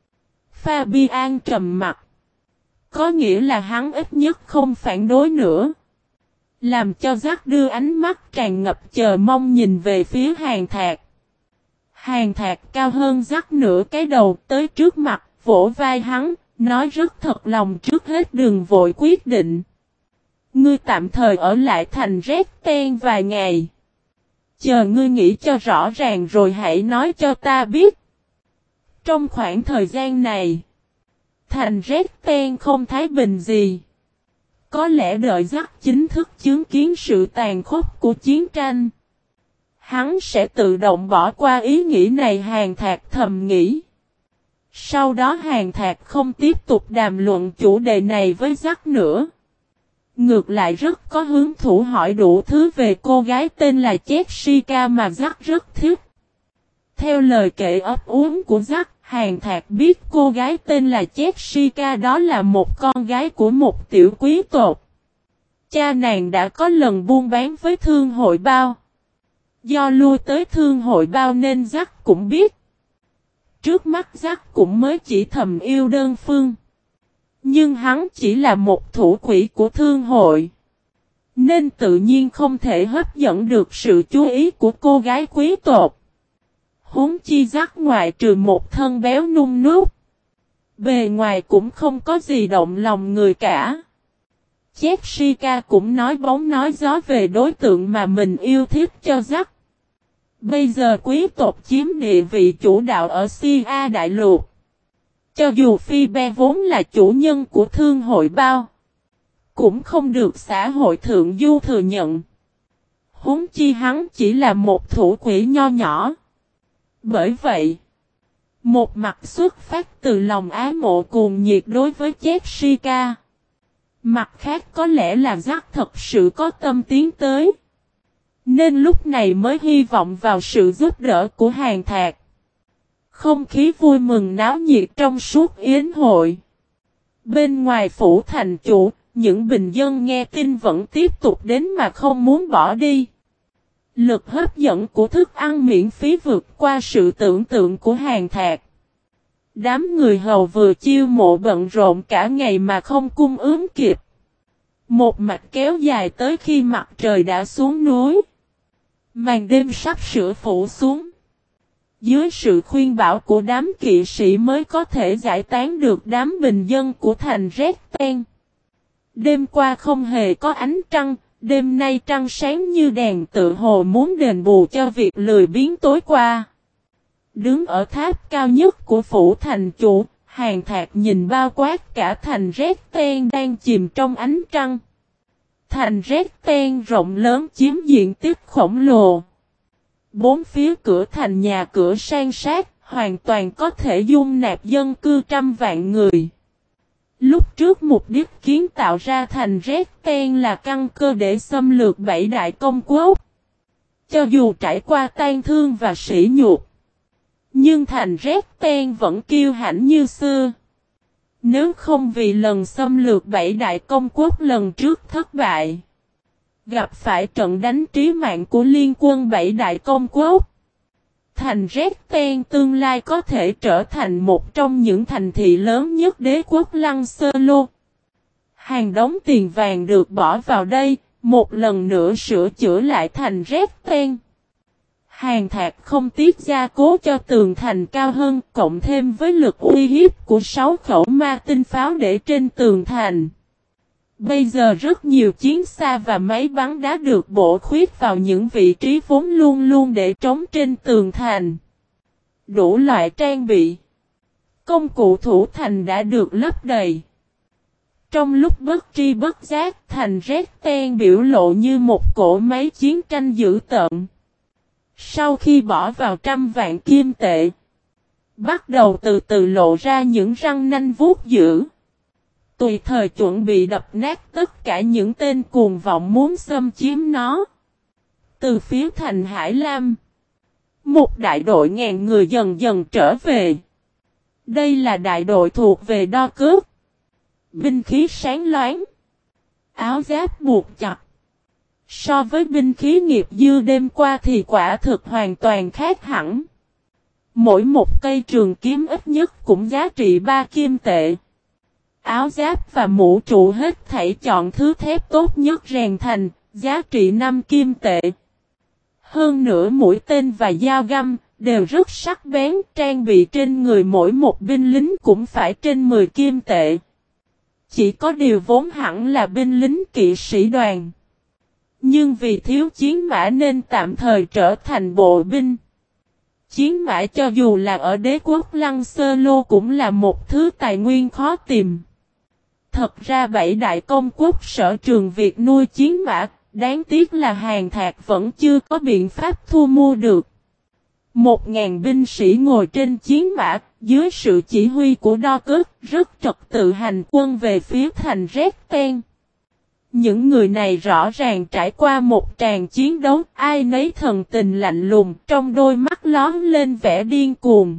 Fabian trầm mặt. Có nghĩa là hắn ít nhất không phản đối nữa. Làm cho Giác đưa ánh mắt tràn ngập chờ mong nhìn về phía Hàn Thạc. Hàn Thạc cao hơn Giác nửa cái đầu tới trước mặt, vỗ vai hắn, nói rất thật lòng trước hết đừng vội quyết định. Ngươi tạm thời ở lại thành Red Pen vài ngày. Chờ ngươi nghĩ cho rõ ràng rồi hãy nói cho ta biết. Trong khoảng thời gian này, thành Red Pen không thái bình gì. Có lẽ đợi Giác chính thức chứng kiến sự tàn khốc của chiến tranh. Hắn sẽ tự động bỏ qua ý nghĩ này, Hàn Thạc thầm nghĩ. Sau đó Hàn Thạc không tiếp tục đàm luận chủ đề này với Giác nữa. Ngược lại rất có hứng thú hỏi đủ thứ về cô gái tên là Jessica mà Giác rất thích. Theo lời kể ấp úng của Giác, Hàn Thạc biết cô gái tên là Jessica đó là một con gái của một tiểu quý tộc. Cha nàng đã có lần buôn bán với thương hội bao. Do lui tới thương hội bao nên Giác cũng biết. Trước mắt Giác cũng mới chỉ thầm yêu đơn phương. Nhưng hắn chỉ là một thủ quỹ của thương hội. Nên tự nhiên không thể hấp dẫn được sự chú ý của cô gái quý tộc. Huống chi Giác ngoại trừ một thân béo nung nút. Bề ngoài cũng không có gì động lòng người cả. Jessica cũng nói bóng nói gió về đối tượng mà mình yêu thích cho Giác. Bây giờ quý tộc chiếm địa vị chủ đạo ở Sia Đại Lục. Cho dù Phi Be vốn là chủ nhân của thương hội bao, cũng không được xã hội thượng du thừa nhận. Huống chi hắn chỉ là một thủ quỷ nho nhỏ. Bởi vậy, một mặt xuất phát từ lòng ái mộ cuồng nhiệt đối với Jessica. Mặt khác có lẽ là Jack thật sự có tâm tiến tới. Nên lúc này mới hy vọng vào sự giúp đỡ của Hàn Thạc. Không khí vui mừng náo nhiệt trong suốt yến hội. Bên ngoài phủ thành chủ, những bình dân nghe tin vẫn tiếp tục đến mà không muốn bỏ đi. Lực hấp dẫn của thức ăn miễn phí vượt qua sự tưởng tượng của Hàn Thạc. Đám người hầu vừa chiêu mộ bận rộn cả ngày mà không cung ứng kịp. Một mạch kéo dài tới khi mặt trời đã xuống núi. Màn đêm sắp sửa phủ xuống. Dưới sự khuyên bảo của đám kỵ sĩ mới có thể giải tán được đám bình dân của thành Resten. Đêm qua không hề có ánh trăng, đêm nay trăng sáng như đèn tự hồ muốn đền bù cho việc lười biếng tối qua. Đứng ở tháp cao nhất của phủ thành chủ, Hàn Thạc nhìn bao quát cả thành Resten đang chìm trong ánh trăng. Thành Resten rộng lớn chiếm diện tích khổng lồ. Bốn phía cửa thành nhà cửa san sát, hoàn toàn có thể dung nạp dân cư trăm vạn người. Lúc trước mục đích kiến tạo ra thành Resten là căn cơ để xâm lược bảy đại công quốc. Cho dù trải qua tan thương và sỉ nhục, nhưng thành Resten vẫn kiêu hãnh như xưa. Nếu không vì lần xâm lược bảy đại công quốc lần trước thất bại, gặp phải trận đánh trí mạng của liên quân bảy đại công quốc, thành Resten tương lai có thể trở thành một trong những thành thị lớn nhất đế quốc Lăng Sơ Lô. Hàng đống tiền vàng được bỏ vào đây, một lần nữa sửa chữa lại thành Resten. Hàn Thạc không tiếc gia cố cho tường thành cao hơn, cộng thêm với lực uy hiếp của 6 khẩu ma tinh pháo để trên tường thành. Bây giờ rất nhiều chiến xa và máy bắn đá được bổ khuyết vào những vị trí vốn luôn luôn để trống trên tường thành. Đủ loại trang bị, công cụ thủ thành đã được lấp đầy. Trong lúc bất tri bất giác, thành Resten biểu lộ như một cỗ máy chiến tranh dữ tợn. Sau khi bỏ vào trăm vạn kim tệ, bắt đầu từ từ lộ ra những răng nanh vuốt dữ. Tùy thời chuẩn bị đập nát tất cả những tên cuồng vọng muốn xâm chiếm nó. Từ phía thành Hải Lam, một đại đội ngàn người dần dần trở về. Đây là đại đội thuộc về đo cước. Binh khí sáng loáng, áo giáp buộc chặt. So với binh khí nghiệp dư đêm qua thì quả thực hoàn toàn khác hẳn. Mỗi một cây trường kiếm ít nhất cũng giá trị 3 kim tệ. Áo giáp và mũ trụ hết thảy chọn thứ thép tốt nhất rèn thành, giá trị 5 kim tệ. Hơn nữa mũi tên và dao găm đều rất sắc bén, trang bị trên người mỗi một binh lính cũng phải trên 10 kim tệ. Chỉ có điều vốn hẳn là binh lính kỵ sĩ đoàn. Nhưng vì thiếu chiến mã nên tạm thời trở thành bộ binh. Chiến mã cho dù là ở đế quốc Lăng Sơ Lô cũng là một thứ tài nguyên khó tìm. Thật ra bảy đại công quốc sở trường việc nuôi chiến mã, đáng tiếc là Hàn Thạc vẫn chưa có biện pháp thu mua được. 1.000 binh sĩ ngồi trên chiến mã, dưới sự chỉ huy của Đo Cước, rất trật tự hành quân về phía thành Resten. Những người này rõ ràng trải qua một tràng chiến đấu, ai nấy thần tình lạnh lùng, trong đôi mắt lóe lên vẻ điên cuồng.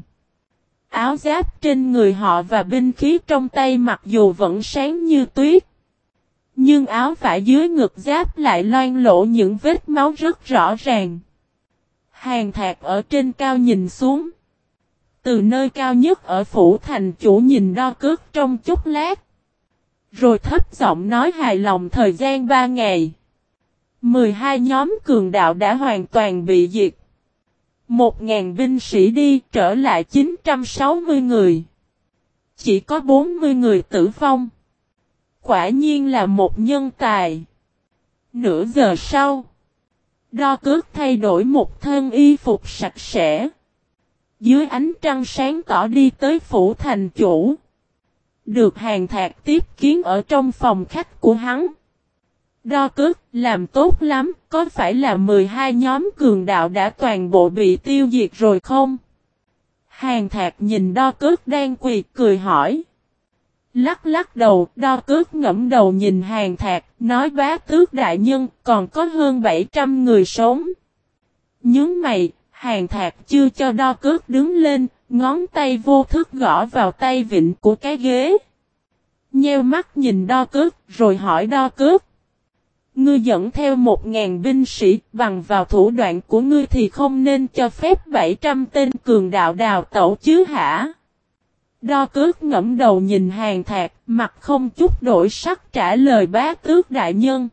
Áo giáp trên người họ và binh khí trong tay mặc dù vẫn sáng như tuyết, nhưng áo vải dưới ngực giáp lại loang lổ những vết máu rất rõ ràng. Hàn Thạc ở trên cao nhìn xuống. Từ nơi cao nhất ở phủ thành chủ nhìn Đo Cước trong chốc lát. Rồi thấp giọng nói hài lòng thời gian 3 ngày. 12 nhóm cường đạo đã hoàn toàn bị diệt. 1.000 binh sĩ đi trở lại 960 người. Chỉ có 40 người tử vong. Quả nhiên là một nhân tài. Nửa giờ sau, Đo Cước thay đổi một thân y phục sạch sẽ. Dưới ánh trăng sáng tỏ đi tới phủ thành chủ. Được Hàn Thạc tiếp kiến ở trong phòng khách của hắn. Đo Cước, làm tốt lắm, có phải là 12 nhóm cường đạo đã toàn bộ bị tiêu diệt rồi không? Hàn Thạc nhìn Đo Cước đang quỳ cười hỏi. Lắc lắc đầu, Đo Cước ngẫm đầu nhìn Hàn Thạc, nói bá tước đại nhân, còn có hơn 700 người sống. Nhướng mày, Hàn Thạc chưa cho Đo Cước đứng lên, ngón tay vô thức gõ vào tay vịn của cái ghế. Nheo mắt nhìn Đo Cước, rồi hỏi Đo Cước. Ngươi dẫn theo 1000 binh sĩ, bằng vào thủ đoạn của ngươi thì không nên cho phép 700 tên cường đạo đào tẩu chứ hả? Đo Cước ngẫm đầu nhìn Hàn Thạc, mặt không chút đổi sắc trả lời bá tước đại nhân.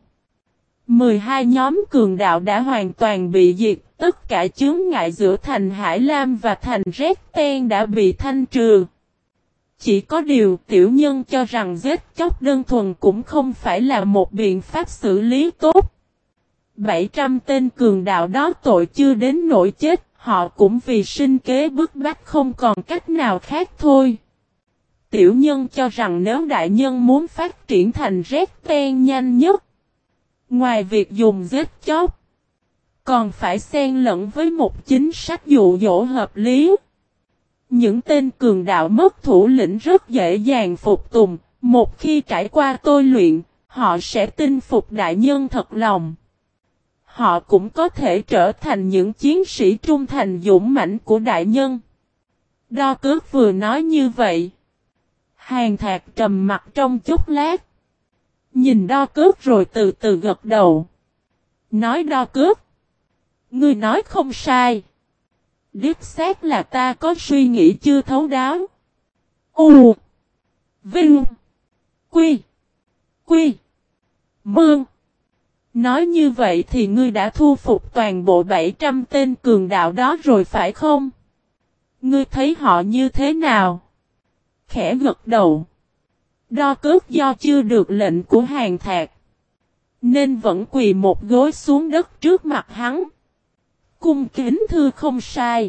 12 nhóm cường đạo đã hoàn toàn bị diệt, tất cả chướng ngại giữa thành Hải Lam và thành Rét Ten đã bị thanh trừ. Chỉ có điều tiểu nhân cho rằng giết chóc đơn thuần cũng không phải là một biện pháp xử lý tốt. 700 tên cường đạo đó tội chưa đến nỗi chết, họ cũng vì sinh kế bức bách không còn cách nào khác thôi. Tiểu nhân cho rằng nếu đại nhân muốn phát triển thành Rét Ten nhanh nhất, ngoài việc dùng giết chóc, còn phải xen lẫn với một chính sách dụ dỗ hợp lý. Những tên cường đạo mất thủ lĩnh rất dễ dàng phục tùng, một khi trải qua tôi luyện, họ sẽ tin phục đại nhân thật lòng. Họ cũng có thể trở thành những chiến sĩ trung thành dũng mãnh của đại nhân. Đo Cước vừa nói như vậy. Hàn Thạc trầm mặt trong chốc lát. Nhìn Đo Cước rồi từ từ gật đầu. Nói Đo Cước. Ngươi nói không sai. Đích xác là ta có suy nghĩ chưa thấu đáo. U. Vinh. Quy. Quy. Mương. Nói như vậy thì ngươi đã thu phục toàn bộ 700 tên cường đạo đó rồi phải không? Ngươi thấy họ như thế nào? Khẽ gật đầu. Đo Cước do chưa được lệnh của Hàn Thạc, nên vẫn quỳ một gối xuống đất trước mặt hắn. Cung kính thưa không sai.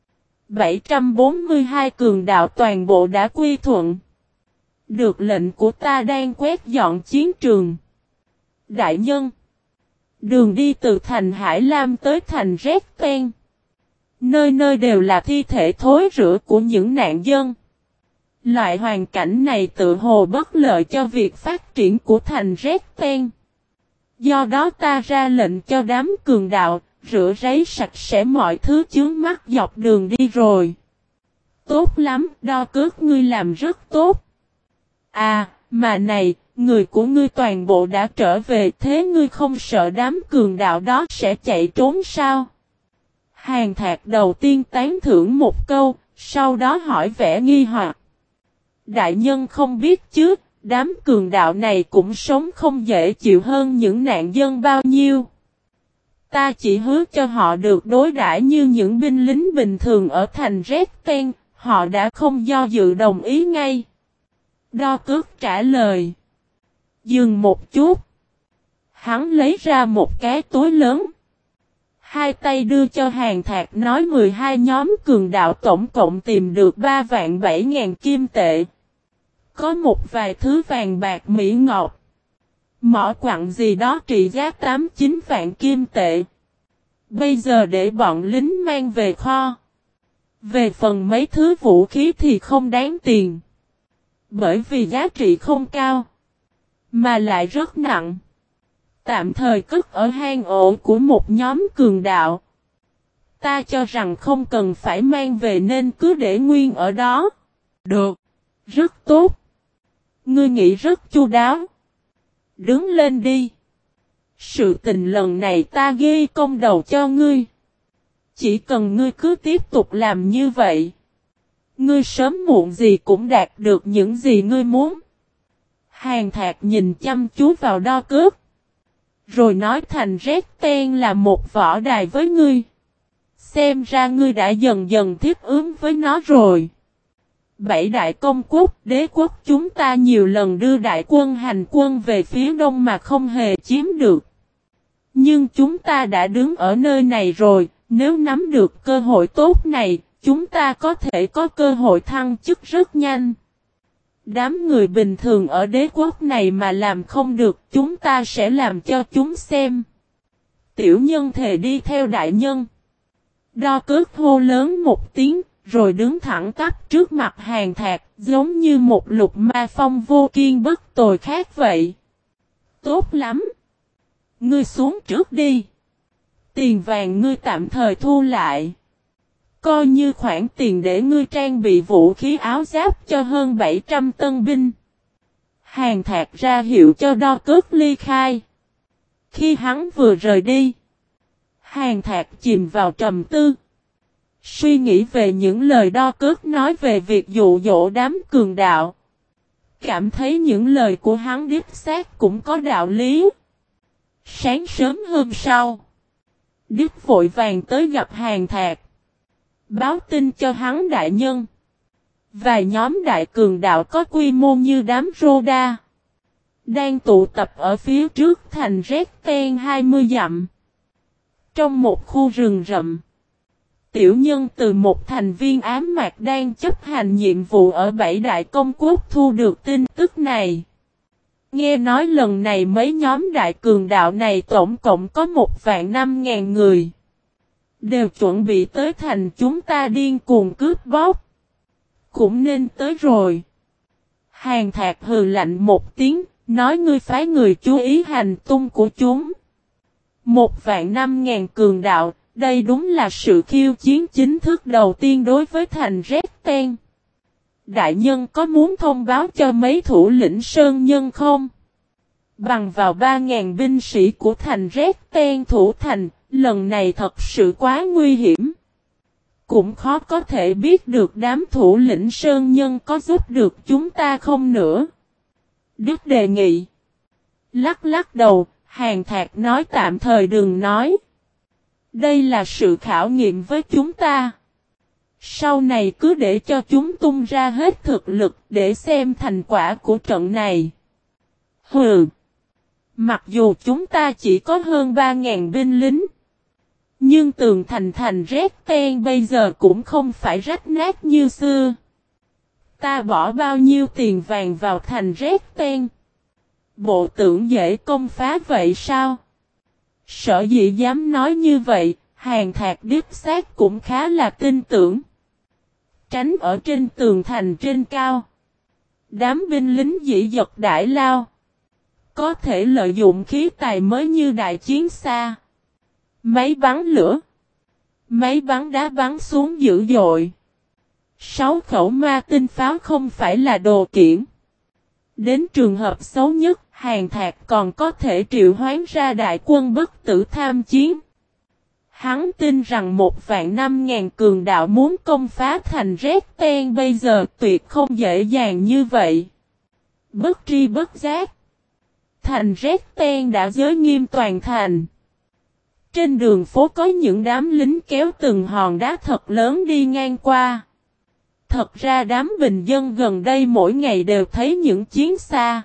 742 cường đạo toàn bộ đã quy thuận. Được lệnh của ta đang quét dọn chiến trường. Đại nhân. Đường đi từ thành Hải Lam tới thành Rét Ten. Nơi nơi đều là thi thể thối rữa của những nạn dân. Loại hoàn cảnh này tự hồ bất lợi cho việc phát triển của thành Rét Ten. Do đó ta ra lệnh cho đám cường đạo rửa ráy sạch sẽ mọi thứ chướng mắt dọc đường đi rồi. Tốt lắm, Đo Cước ngươi làm rất tốt. À, mà này, người của ngươi toàn bộ đã trở về, thế ngươi không sợ đám cường đạo đó sẽ chạy trốn sao? Hàn Thạc đầu tiên tán thưởng một câu, sau đó hỏi vẻ nghi hoặc. Đại nhân không biết chứ, đám cường đạo này cũng sống không dễ chịu hơn những nạn dân bao nhiêu. Ta chỉ hứa cho họ được đối đãi như những binh lính bình thường ở thành Rét Ten, họ đã không do dự đồng ý ngay. Đo Cước trả lời. Dừng một chút. Hắn lấy ra một cái túi lớn. Hai tay đưa cho Hàn Thạc nói 12 nhóm cường đạo tổng cộng tìm được 3.700.000 kim tệ. Có một vài thứ vàng bạc mỹ ngọc. Mỏ quặng gì đó trị giá 8-9 vạn kim tệ. Bây giờ để bọn lính mang về kho. Về phần mấy thứ vũ khí thì không đáng tiền. Bởi vì giá trị không cao. Mà lại rất nặng. Tạm thời cất ở hang ổ của một nhóm cường đạo. Ta cho rằng không cần phải mang về nên cứ để nguyên ở đó. Được. Rất tốt. Ngươi nghĩ rất chu đáo. Đứng lên đi. Sự tình lần này ta ghi công đầu cho ngươi. Chỉ cần ngươi cứ tiếp tục làm như vậy. Ngươi sớm muộn gì cũng đạt được những gì ngươi muốn. Hàn Thạc nhìn chăm chú vào Đo Cước. Rồi nói thành Rét Ten là một võ đài với ngươi. Xem ra ngươi đã dần dần tiếp ứng với nó rồi. 7 đại công quốc, đế quốc chúng ta nhiều lần đưa đại quân hành quân về phía đông mà không hề chiếm được. Nhưng chúng ta đã đứng ở nơi này rồi, nếu nắm được cơ hội tốt này, chúng ta có thể có cơ hội thăng chức rất nhanh. Đám người bình thường ở đế quốc này mà làm không được, chúng ta sẽ làm cho chúng xem. Tiểu nhân thề đi theo đại nhân. Đo cước hô lớn một tiếng, rồi đứng thẳng tắp trước mặt Hàn Thạc, giống như một lục ma phong vô kiên bất tồi khác vậy. Tốt lắm. Ngươi xuống trước đi. Tiền vàng ngươi tạm thời thu lại. Coi như khoản tiền để ngươi trang bị vũ khí áo giáp cho hơn 700 tân binh. Hàn Thạc ra hiệu cho Đo Cước ly khai. Khi hắn vừa rời đi, Hàn Thạc chìm vào trầm tư. Suy nghĩ về những lời Đo Cước nói về việc dụ dỗ đám cường đạo. Cảm thấy những lời của hắn đích xác cũng có đạo lý. Sáng sớm hôm sau, Đức vội vàng tới gặp Hàn Thạc. Báo tin cho hắn đại nhân. Vài nhóm đại cường đạo có quy mô như đám Rhoda đang tụ tập ở phía trước thành Resten 20 dặm. Trong một khu rừng rậm, tiểu nhân từ một thành viên ám mạc đang chấp hành nhiệm vụ ở 7 đại công quốc thu được tin tức này. Nghe nói lần này mấy nhóm đại cường đạo này tổng cộng có 1.500.000 người. Đều chuẩn bị tới thành chúng ta điên cuồng cướp bóc. Cũng nên tới rồi. Hàn Thạc hừ lạnh một tiếng, nói ngươi phái người chú ý hành tung của chúng. 1.500.000 cường đạo, đây đúng là sự khiêu chiến chính thức đầu tiên đối với thành Resten. Đại nhân có muốn thông báo cho mấy thủ lĩnh sơn nhân không? Bằng vào 3.000 binh sĩ của thành Resten thủ thành, lần này thật sự quá nguy hiểm. Cũng khó có thể biết được đám thủ lĩnh sơn nhân có giúp được chúng ta không nữa. Đức đề nghị. Lắc lắc đầu, Hàn Thạc nói tạm thời đừng nói. Đây là sự khảo nghiệm với chúng ta. Sau này cứ để cho chúng tung ra hết thực lực để xem thành quả của trận này. Hừ. Mặc dù chúng ta chỉ có hơn 3.000 binh lính. Nhưng tường thành Resten bây giờ cũng không phải rách nát như xưa. Ta bỏ bao nhiêu tiền vàng vào thành Resten? Bộ tưởng dễ công phá vậy sao? Sở dĩ dám nói như vậy, Hàn Thạc đích xác cũng khá là tin tưởng. Tránh ở trên tường thành trên cao. Đám binh lính dĩ dật đại lao. Có thể lợi dụng khí tài mới như đại chiến xa. Máy bắn lửa. Máy bắn đá bắn xuống dữ dội. 6 khẩu ma tinh pháo không phải là đồ kiển. Đến trường hợp xấu nhất, Hàn Thạc còn có thể triệu hoán ra đại quân bất tử tham chiến. Hắn tin rằng 1.500.000 cường đạo muốn công phá thành Resten bây giờ tuyệt không dễ dàng như vậy. Bất tri bất giác. Thành Resten đã giới nghiêm toàn thành. Trên đường phố có những đám lính kéo từng hòn đá thật lớn đi ngang qua. Thật ra đám bình dân gần đây mỗi ngày đều thấy những chiến xa.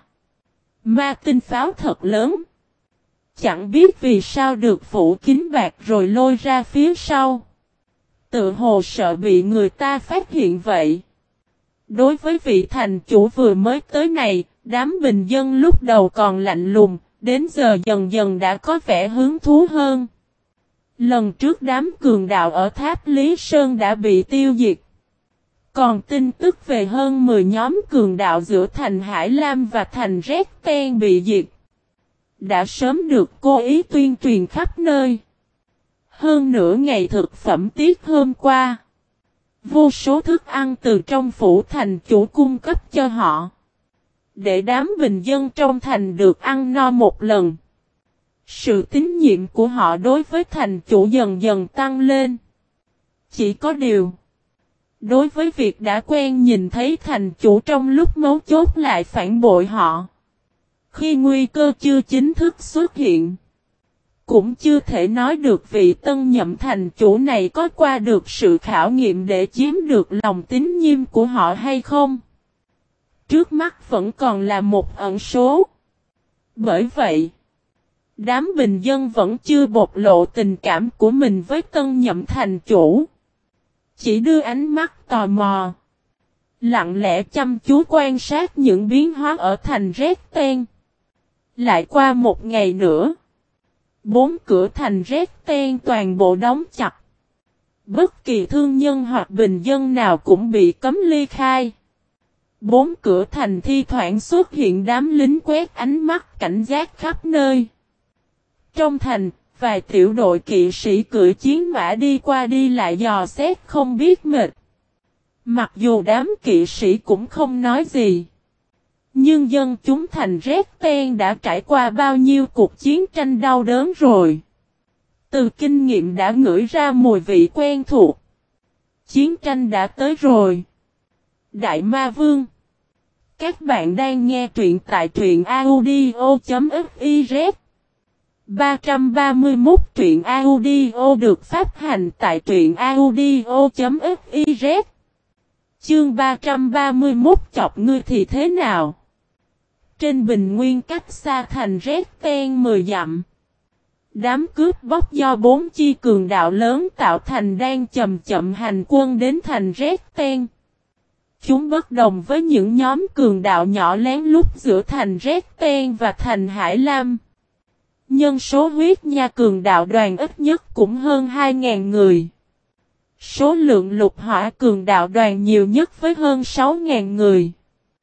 Ma tinh pháo thật lớn. Chẳng biết vì sao được phủ kín bạc rồi lôi ra phía sau. Tự hồ sợ bị người ta phát hiện vậy. Đối với vị thành chủ vừa mới tới này, đám bình dân lúc đầu còn lạnh lùng, đến giờ dần dần đã có vẻ hứng thú hơn. Lần trước đám cường đạo ở Tháp Lý Sơn đã bị tiêu diệt. Còn tin tức về hơn 10 nhóm cường đạo giữa thành Hải Lam và thành Resten bị diệt. Đã sớm được cố ý tuyên truyền khắp nơi. Hơn nửa ngày thực phẩm tiết hôm qua. Vô số thức ăn từ trong phủ thành chủ cung cấp cho họ. Để đám bình dân trong thành được ăn no một lần. Sự tín nhiệm của họ đối với thành chủ dần dần tăng lên. Chỉ có điều. Đối với việc đã quen nhìn thấy thành chủ trong lúc mấu chốt lại phản bội họ. Khi nguy cơ chưa chính thức xuất hiện. Cũng chưa thể nói được vị tân nhậm thành chủ này có qua được sự khảo nghiệm để chiếm được lòng tín nhiệm của họ hay không. Trước mắt vẫn còn là một ẩn số. Bởi vậy, Đám bình dân vẫn chưa bộc lộ tình cảm của mình với tân nhậm thành chủ. Chỉ đưa ánh mắt tò mò. Lặng lẽ chăm chú quan sát những biến hóa ở thành Rét Ten. Lại qua một ngày nữa. 4 cửa thành Rét Ten toàn bộ đóng chặt. Bất kỳ thương nhân hoặc bình dân nào cũng bị cấm ly khai. 4 cửa thành thi thoảng xuất hiện đám lính quét ánh mắt cảnh giác khắp nơi. Trong thành, vài tiểu đội kỵ sĩ cưỡi chiến mã đi qua đi lại dò xét không biết mệt. Mặc dù đám kỵ sĩ cũng không nói gì. Nhưng dân chúng thành Rét Ten đã trải qua bao nhiêu cuộc chiến tranh đau đớn rồi. Từ kinh nghiệm đã ngửi ra mùi vị quen thuộc. Chiến tranh đã tới rồi. Đại Ma Vương. Các bạn đang nghe truyện tại truyện audio.fiz. 331 truyện audio được phát hành tại truyện audio.fiz. Chương 331 chọc ngươi thì thế nào? Trên bình nguyên cách xa thành Rét Ten 10 dặm. Đám cướp bóc do 4 chi cường đạo lớn tạo thành đang chậm chậm hành quân đến thành Rét Ten. Chúng bất đồng với những nhóm cường đạo nhỏ lén lút giữa thành Rét Ten và thành Hải Lam. Nhân số huyết nha cường đạo đoàn ít nhất cũng hơn 2.000 người. Số lượng lục hỏa cường đạo đoàn nhiều nhất với hơn 6.000 người.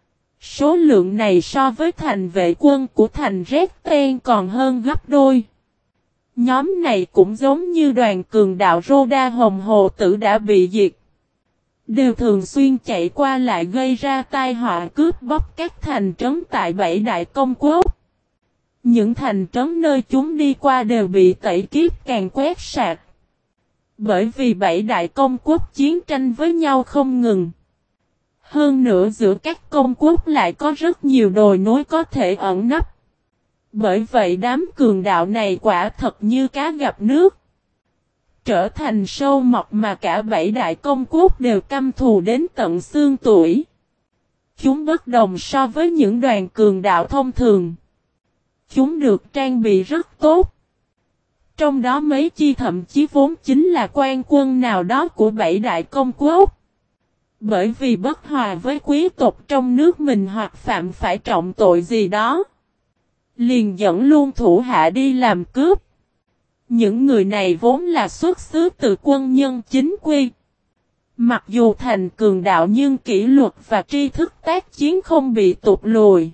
Số lượng này so với thành vệ quân của thành Rét Ten còn hơn gấp đôi. Nhóm này cũng giống như đoàn cường đạo Roda Hồng Hồ Tử đã bị diệt. Đều thường xuyên chạy qua lại gây ra tai họa cướp bóc các thành trấn tại 7 đại công quốc. Những thành trấn nơi chúng đi qua đều bị tẩy kiếp càn quét sạch. Bởi vì 7 đại công quốc chiến tranh với nhau không ngừng. Hơn nữa giữa các công quốc lại có rất nhiều đồi núi có thể ẩn nấp. Bởi vậy đám cường đạo này quả thật như cá gặp nước. Trở thành sâu mọt mà cả 7 đại công quốc đều căm thù đến tận xương tủy. Chúng bất đồng so với những đoàn cường đạo thông thường. Chúng được trang bị rất tốt. Trong đó mấy chi thậm chí vốn chính là quan quân nào đó của 7 đại công quốc. Bởi vì bất hòa với quý tộc trong nước mình hoặc phạm phải trọng tội gì đó. Liền dẫn luôn thủ hạ đi làm cướp. Những người này vốn là xuất xứ từ quân nhân chính quy. Mặc dù thành cường đạo nhưng kỷ luật và tri thức tác chiến không bị tụt lùi.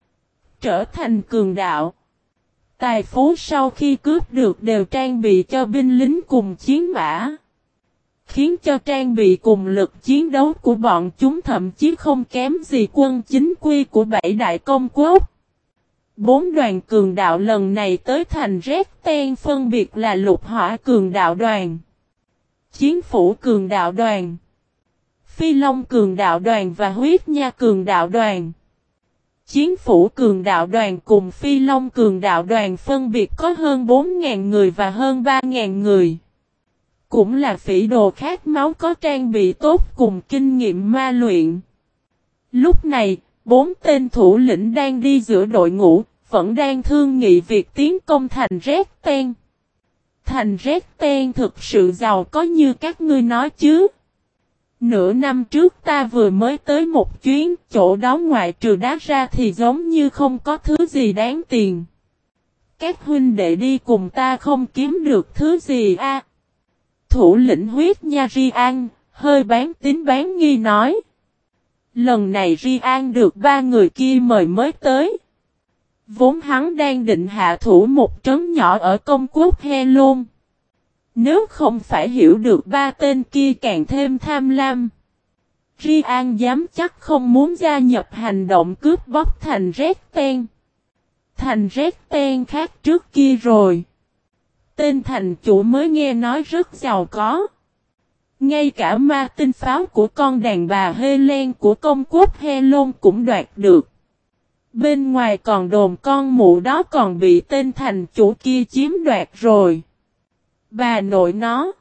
Trở thành cường đạo. Tài phú sau khi cướp được đều trang bị cho binh lính cùng chiến mã. Khiến cho trang bị cùng lực chiến đấu của bọn chúng thậm chí không kém gì quân chính quy của 7 đại công quốc. 4 đoàn cường đạo lần này tới thành Rét Ten phân biệt là lục hỏa cường đạo đoàn, chiến phủ cường đạo đoàn, phi long cường đạo đoàn và huyết nha cường đạo đoàn. Chiến phủ cường đạo đoàn cùng phi long cường đạo đoàn phân biệt có hơn 4.000 người và hơn 3.000 người. Cũng là phỉ đồ khát máu có trang bị tốt cùng kinh nghiệm ma luyện. Lúc này, 4 tên thủ lĩnh đang đi giữa đội ngũ, vẫn đang thương nghị việc tiến công thành Rét Ten. Thành Rét Ten thực sự giàu có như các ngươi nói chứ? Nửa năm trước ta vừa mới tới một chuyến, chỗ đó ngoại trừ đá ra thì giống như không có thứ gì đáng tiền. Các huynh đệ đi cùng ta không kiếm được thứ gì a? Thủ lĩnh huyết nha Rian, hơi bán tín bán nghi nói. Lần này Rian được 3 người kia mời mới tới. Vốn hắn đang định hạ thủ một trấn nhỏ ở công quốc Helon. Nếu không phải hiểu được 3 tên kia càng thêm tham lam. Rian dám chắc không muốn gia nhập hành động cướp bóc thành Rét Ten. Thành Rét Ten khác trước kia rồi. Tên thành chủ mới nghe nói rất giàu có. Ngay cả ma tinh pháo của con đàn bà Helen của công quốc Helon cũng đoạt được. Bên ngoài còn đồn con mụ đó còn bị tên thành chủ kia chiếm đoạt rồi. Bà nội nó.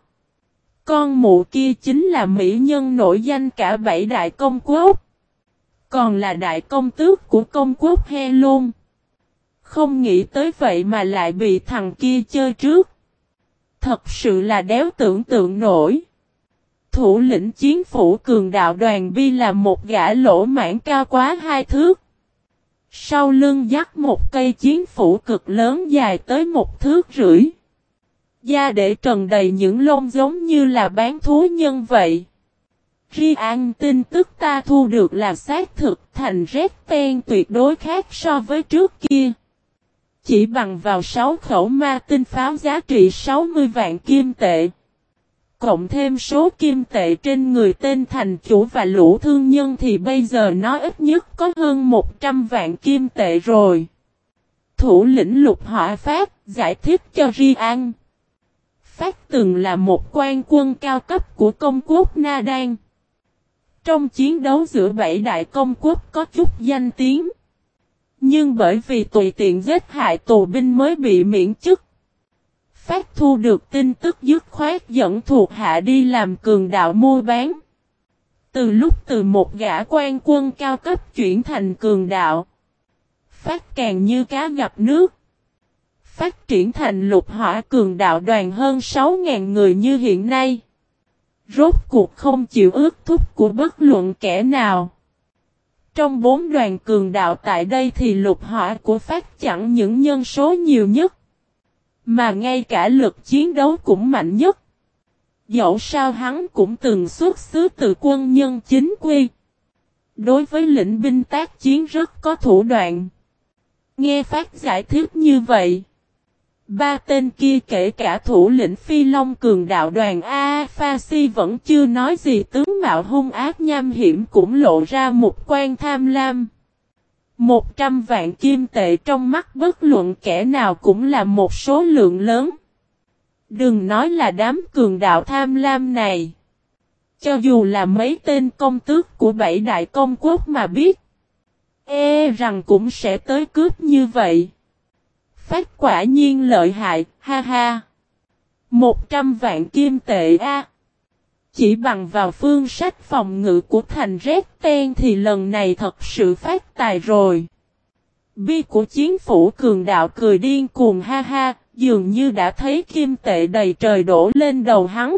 Con mụ kia chính là mỹ nhân nổi danh cả 7 đại công quốc. Còn là đại công tước của công quốc Helon. Không nghĩ tới vậy mà lại bị thằng kia chơi trước. Thật sự là đéo tưởng tượng nổi. Thủ lĩnh chiến phủ cường đạo đoàn Bi là một gã lỗ mãng cao quá 2 thước. Sau lưng dắt một cây chiến phủ cực lớn dài tới 1 thước rưỡi. Da để trần đầy những lông giống như là bán thú nhân vậy. Rian tin tức ta thu được là xác thực, thành Red Pen tuyệt đối khác so với trước kia. Chỉ bằng vào 6 khẩu ma tinh pháo giá trị 60 vạn kim tệ. Cộng thêm số kim tệ trên người tên thành chủ và lũ thương nhân thì bây giờ nó ít nhất có hơn 100 vạn kim tệ rồi. Thủ lĩnh Lục Hỏa Phát giải thích cho Rian. Phát từng là một quan quân cao cấp của công quốc Na Đan. Trong chiến đấu giữa 7 đại công quốc có chút danh tiếng. Nhưng bởi vì tùy tiện giết hại tù binh mới bị miễn chức. Phát thu được tin tức dứt khoát dẫn thuộc hạ đi làm cường đạo mua bán. Từ một gã quan quân cao cấp chuyển thành cường đạo. Phát càng như cá gặp nước. Phát triển thành Lục Hỏa cường đạo đoàn hơn 6.000 người như hiện nay. Rốt cuộc không chịu ước thúc của bất luận kẻ nào. Trong 4 đoàn cường đạo tại đây thì Lục Hỏa của Phát chẳng những nhân số nhiều nhất. Mà ngay cả lực chiến đấu cũng mạnh nhất. Dẫu sao hắn cũng từng xuất xứ từ quân nhân chính quy. Đối với lĩnh binh tác chiến rất có thủ đoạn. Nghe Phát giải thích như vậy. 3 tên kia kể cả thủ lĩnh Phi Long cường đạo đoàn A-Pha-Si vẫn chưa nói gì, tướng mạo hung ác nham hiểm cũng lộ ra một quan tham lam. 100 vạn kim tệ trong mắt bất luận kẻ nào cũng là một số lượng lớn. Đừng nói là đám cường đạo tham lam này. Cho dù là mấy tên công tước của 7 đại công quốc mà biết. Rằng cũng sẽ tới cướp như vậy. Phát quả nhiên lợi hại, ha ha. 100 vạn kim tệ a. Chỉ bằng vào phương sách phòng ngự của thành Red Ten thì lần này thật sự phát tài rồi. Bi của chiến phủ cường đạo cười điên cuồng ha ha, dường như đã thấy kim tệ đầy trời đổ lên đầu hắn.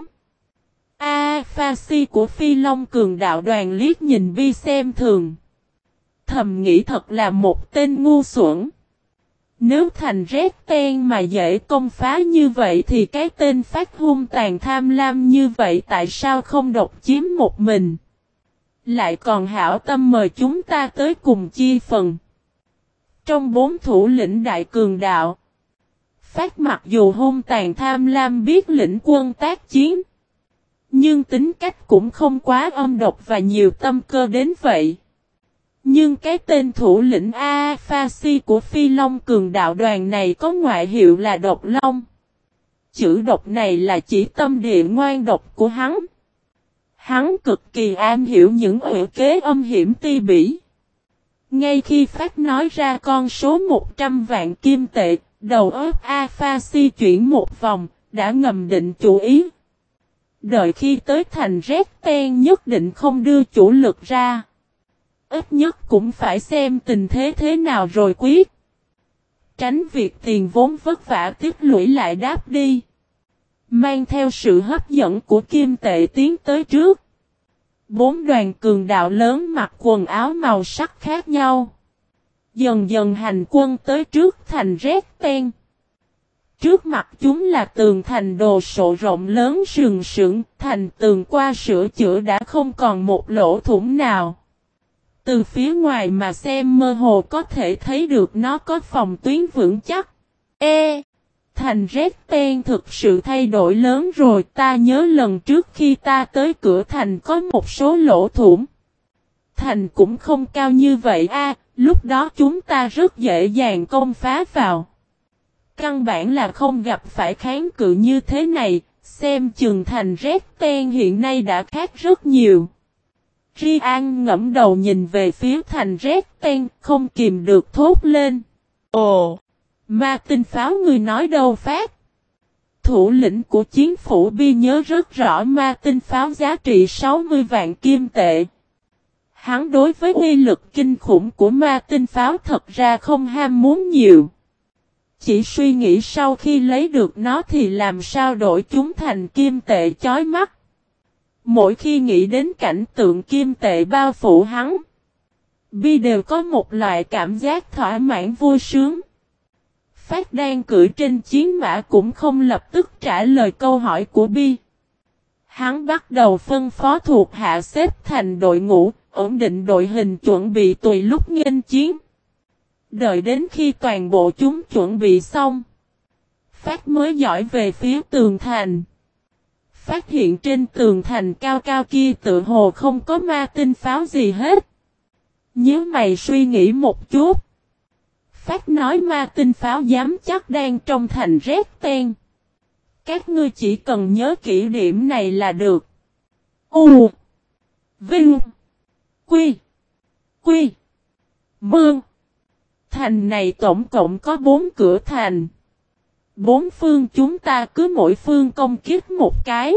Pha-Si của Phi Long cường đạo đoàn liếc nhìn Bi xem thường. Thầm nghĩ thật là một tên ngu xuẩn. Nếu thành Red Ten mà dễ công phá như vậy thì cái tên Phát hung tàn tham lam như vậy tại sao không độc chiếm một mình? Lại còn hảo tâm mời chúng ta tới cùng chia phần. Trong 4 thủ lĩnh đại cường đạo, Phát mặc dù hung tàn tham lam biết lĩnh quân tác chiến, nhưng tính cách cũng không quá âm độc và nhiều tâm cơ đến vậy. Nhưng cái tên thủ lĩnh A-Pha-Si của Phi Long cường đạo đoàn này có ngoại hiệu là Độc Long. Chữ độc này là chỉ tâm địa ngoan độc của hắn. Hắn cực kỳ am hiểu những uy kế âm hiểm ti bỉ. Ngay khi Phát nói ra con số 100 vạn kim tệ, đầu óc A-Pha-Si chuyển một vòng, đã ngầm định chủ ý. Đợi khi tới thành Red Ten nhất định không đưa chủ lực ra. Ít nhất cũng phải xem tình thế thế nào rồi quyết. Tránh việc tiền vốn vất vả tích lũy lại đáp đi. Mang theo sự hấp dẫn của kim tệ tiến tới trước. 4 đoàn cường đạo lớn mặc quần áo màu sắc khác nhau. Dần dần hành quân tới trước thành Red Ten. Trước mặt chúng là tường thành đồ sộ rộng lớn sừng sững, thành tường qua sửa chữa đã không còn một lỗ thủng nào. Từ phía ngoài mà xem mơ hồ có thể thấy được nó có phòng tuyến vững chắc. Thành Red Ten thực sự thay đổi lớn rồi, ta nhớ lần trước khi ta tới cửa thành có một số lỗ thủng. Thành cũng không cao như vậy lúc đó chúng ta rất dễ dàng công phá vào. Căn bản là không gặp phải kháng cự như thế này, xem chừng thành Red Ten hiện nay đã khác rất nhiều. Rian ngẫm đầu nhìn về phía thành Red Ten, không kìm được thốt lên. Ồ! Ma tinh pháo người nói đâu Phát? Thủ lĩnh của chiến phủ Bi nhớ rất rõ ma tinh pháo giá trị 60 vạn kim tệ. Hắn đối với uy lực kinh khủng của ma tinh pháo thật ra không ham muốn nhiều. chỉ suy nghĩ sau khi lấy được nó thì làm sao đổi chúng thành kim tệ chói mắt. Mỗi khi nghĩ đến cảnh tượng kim tệ bao phủ hắn, Bi đều có một loại cảm giác thỏa mãn vui sướng. Phát đang cưỡi trên chiến mã cũng không lập tức trả lời câu hỏi của Bi. Hắn bắt đầu phân phó thuộc hạ xếp thành đội ngũ, ổn định đội hình chuẩn bị tùy lúc nghênh chiến. Đợi đến khi toàn bộ chúng chuẩn bị xong, Phát mới dõi về phía tường thành. Phát hiện trên tường thành cao cao kia tự hồ không có ma tinh pháo gì hết. Nhớ mày suy nghĩ một chút. Phát nói ma tinh pháo dám chắc đang trong thành Rét Ten. Các ngươi chỉ cần nhớ kỹ điểm này là được. U Vinh Quy Quy Mương. Thành này tổng cộng có 4 cửa thành. 4 phương chúng ta cứ mỗi phương công kích một cái.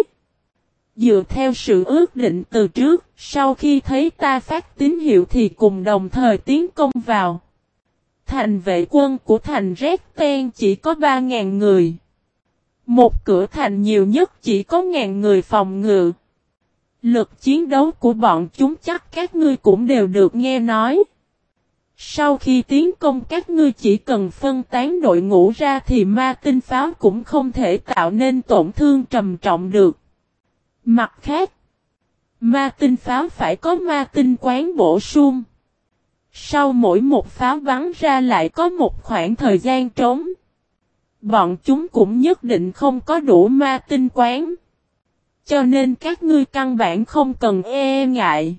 Dựa theo sự ước định từ trước, sau khi thấy ta phát tín hiệu thì cùng đồng thời tiến công vào. Thành vệ quân của thành Rét Ten chỉ có 3.000 người. Một cửa thành nhiều nhất chỉ có 1.000 người phòng ngự. Lực chiến đấu của bọn chúng chắc các ngươi cũng đều được nghe nói. Sau khi tiến công các ngươi chỉ cần phân tán đội ngũ ra thì ma tinh pháo cũng không thể tạo nên tổn thương trầm trọng được. Mặt khác, ma tinh pháo phải có ma tinh quán bổ sung. Sau mỗi một pháo bắn ra lại có một khoảng thời gian trống. Bọn chúng cũng nhất định không có đủ ma tinh quán. Cho nên các ngươi căn bản không cần e ngại.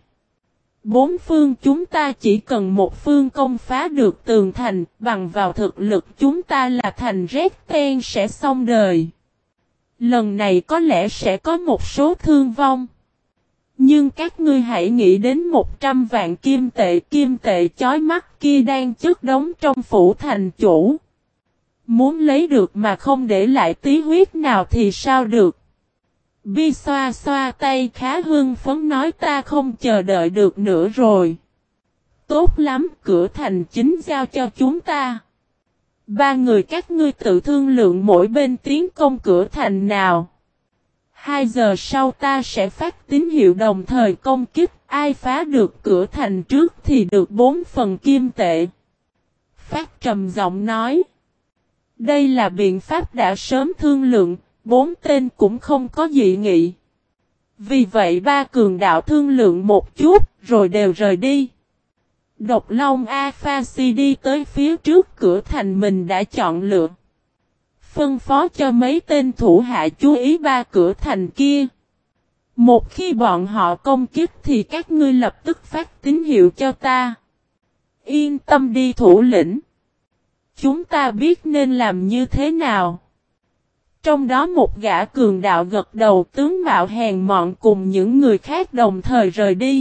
4 phương chúng ta chỉ cần một phương công phá được tường thành, bằng vào thực lực chúng ta là thành Rét Ten sẽ xong đời. Lần này có lẽ sẽ có một số thương vong. Nhưng các ngươi hãy nghĩ đến 100 vạn kim tệ chói mắt kia đang chất đống trong phủ thành chủ. Muốn lấy được mà không để lại tí huyết nào thì sao được. Bi xoa xoa tay khá hưng phấn nói ta không chờ đợi được nữa rồi. Tốt lắm, cửa thành chính giao cho chúng ta. 3 người các ngươi tự thương lượng mỗi bên tiến công cửa thành nào. 2 giờ sau ta sẽ phát tín hiệu đồng thời công kích, ai phá được cửa thành trước thì được 4 phần kim tệ. Phát trầm giọng nói. Đây là biện pháp đã sớm thương lượng, 4 tên cũng không có dị nghị. Vì vậy 3 cường đạo thương lượng một chút, rồi đều rời đi. Độc Long Alpha đi tới phía trước cửa thành mình đã chọn lựa. Phân phó cho mấy tên thủ hạ chú ý 3 cửa thành kia. Một khi bọn họ công kích thì các ngươi lập tức phát tín hiệu cho ta. Yên tâm đi thủ lĩnh. Chúng ta biết nên làm như thế nào. Trong đó một gã cường đạo gật đầu, tướng mạo hèn mọn cùng những người khác đồng thời rời đi.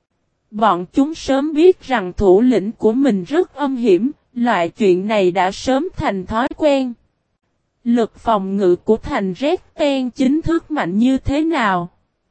Bọn chúng sớm biết rằng thủ lĩnh của mình rất âm hiểm, loại chuyện này đã sớm thành thói quen. Lực phòng ngự của thành Rét Ten chính thức mạnh như thế nào?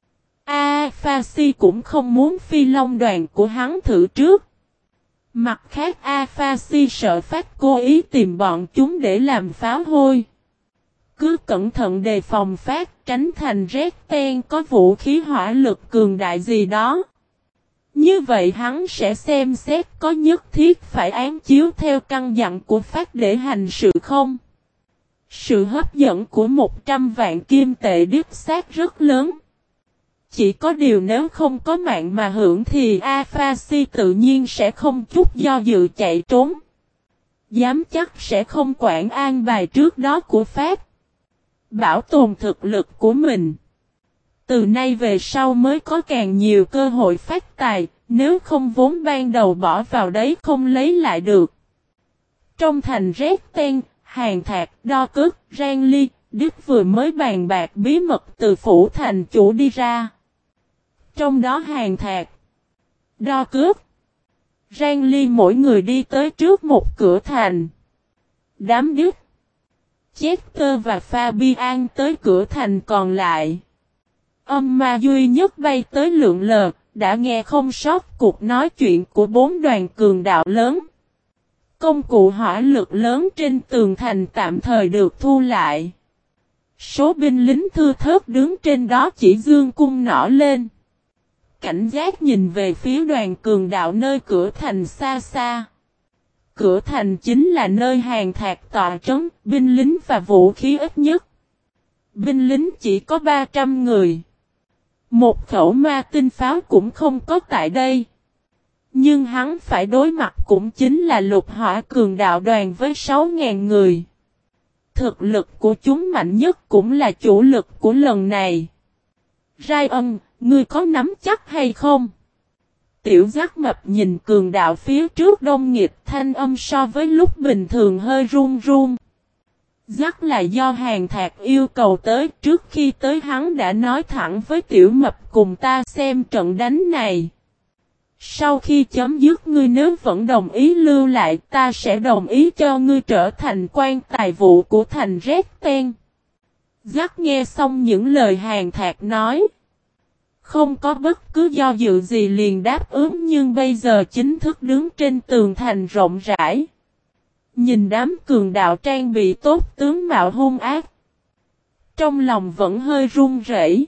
Alpha cũng không muốn phi long đoàn của hắn thử trước. Mặt khác Alpha sợ Phát cố ý tìm bọn chúng để làm pháo hôi. Cứ cẩn thận đề phòng Phát, tránh thành Rét Ten có vũ khí hỏa lực cường đại gì đó. Như vậy hắn sẽ xem xét có nhất thiết phải án chiếu theo căn dặn của Phát để hành sự không. Sự hấp dẫn của 100 vạn kim tệ đích xác rất lớn. Chỉ có điều nếu không có mạng mà hưởng thì Alpha tự nhiên sẽ không chút do dự chạy trốn. Dám chắc sẽ không quản an bài trước đó của Phát. Bảo tồn thực lực của mình. Từ nay về sau mới có càng nhiều cơ hội phát tài, nếu không vốn ban đầu bỏ vào đấy không lấy lại được. Trong thành Rét Ten, Hàn Thạc, Đo Cước, Rang Ly, Đức vừa mới bàn bạc bí mật từ phủ thành chủ đi ra. Trong đó Hàn Thạc, Đo Cước, Rang Ly mỗi người đi tới trước một cửa thành. Đám Đức, Chester và Fabian tới cửa thành còn lại. Âm ma duy nhất bay tới lượn lờ, đã nghe không sót cuộc nói chuyện của 4 đoàn cường đạo lớn. Công cụ hỏa lực lớn trên tường thành tạm thời được thu lại. Số binh lính thưa thớt đứng trên đó chỉ dương cung nỏ lên. Cảnh giác nhìn về phía đoàn cường đạo nơi cửa thành xa xa. Cửa thành chính là nơi Hàn Thạc tọa trấn, binh lính và vũ khí ít nhất. Binh lính chỉ có 300 người. Một khẩu ma tinh pháo cũng không có tại đây. Nhưng hắn phải đối mặt cũng chính là lục hỏa cường đạo đoàn với 6.000 người. Thực lực của chúng mạnh nhất cũng là chủ lực của lần này. Ryan, ngươi có nắm chắc hay không? Tiểu Giác Mập nhìn cường đạo phía trước đông nghịt, thanh âm so với lúc bình thường hơi run run. Giác là do Hàn Thạc yêu cầu tới, trước khi tới hắn đã nói thẳng với Tiểu Mập cùng ta xem trận đánh này. Sau khi chấm dứt ngươi nếu vẫn đồng ý lưu lại, ta sẽ đồng ý cho ngươi trở thành quan tài vụ của thành Red Ten. Giác nghe xong những lời Hàn Thạc nói. Không có bất cứ do dự gì liền đáp ứng, nhưng bây giờ chính thức đứng trên tường thành rộng rãi. Nhìn đám cường đạo trang bị tốt tướng mạo hung ác. Trong lòng vẫn hơi run rẩy.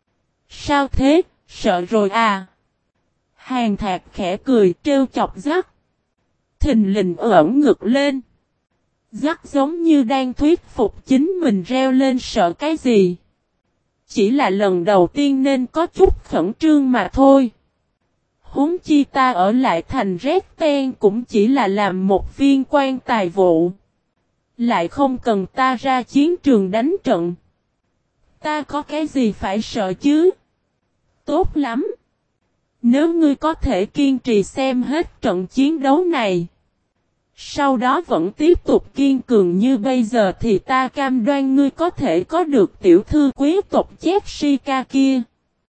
Sao thế, sợ rồi à? Hàn Thạc khẽ cười trêu chọc Giác. Thình lình ưỡn ngực lên. Giác giống như đang thuyết phục chính mình reo lên sợ cái gì. Chỉ là lần đầu tiên nên có chút khẩn trương mà thôi. Huống chi ta ở lại thành Red Ten cũng chỉ là làm một viên quan tài vụ. Lại không cần ta ra chiến trường đánh trận. Ta có cái gì phải sợ chứ? Tốt lắm. Nếu ngươi có thể kiên trì xem hết trận chiến đấu này. Sau đó vẫn tiếp tục kiên cường như bây giờ thì ta cam đoan ngươi có thể có được tiểu thư quý tộc Jessica kia.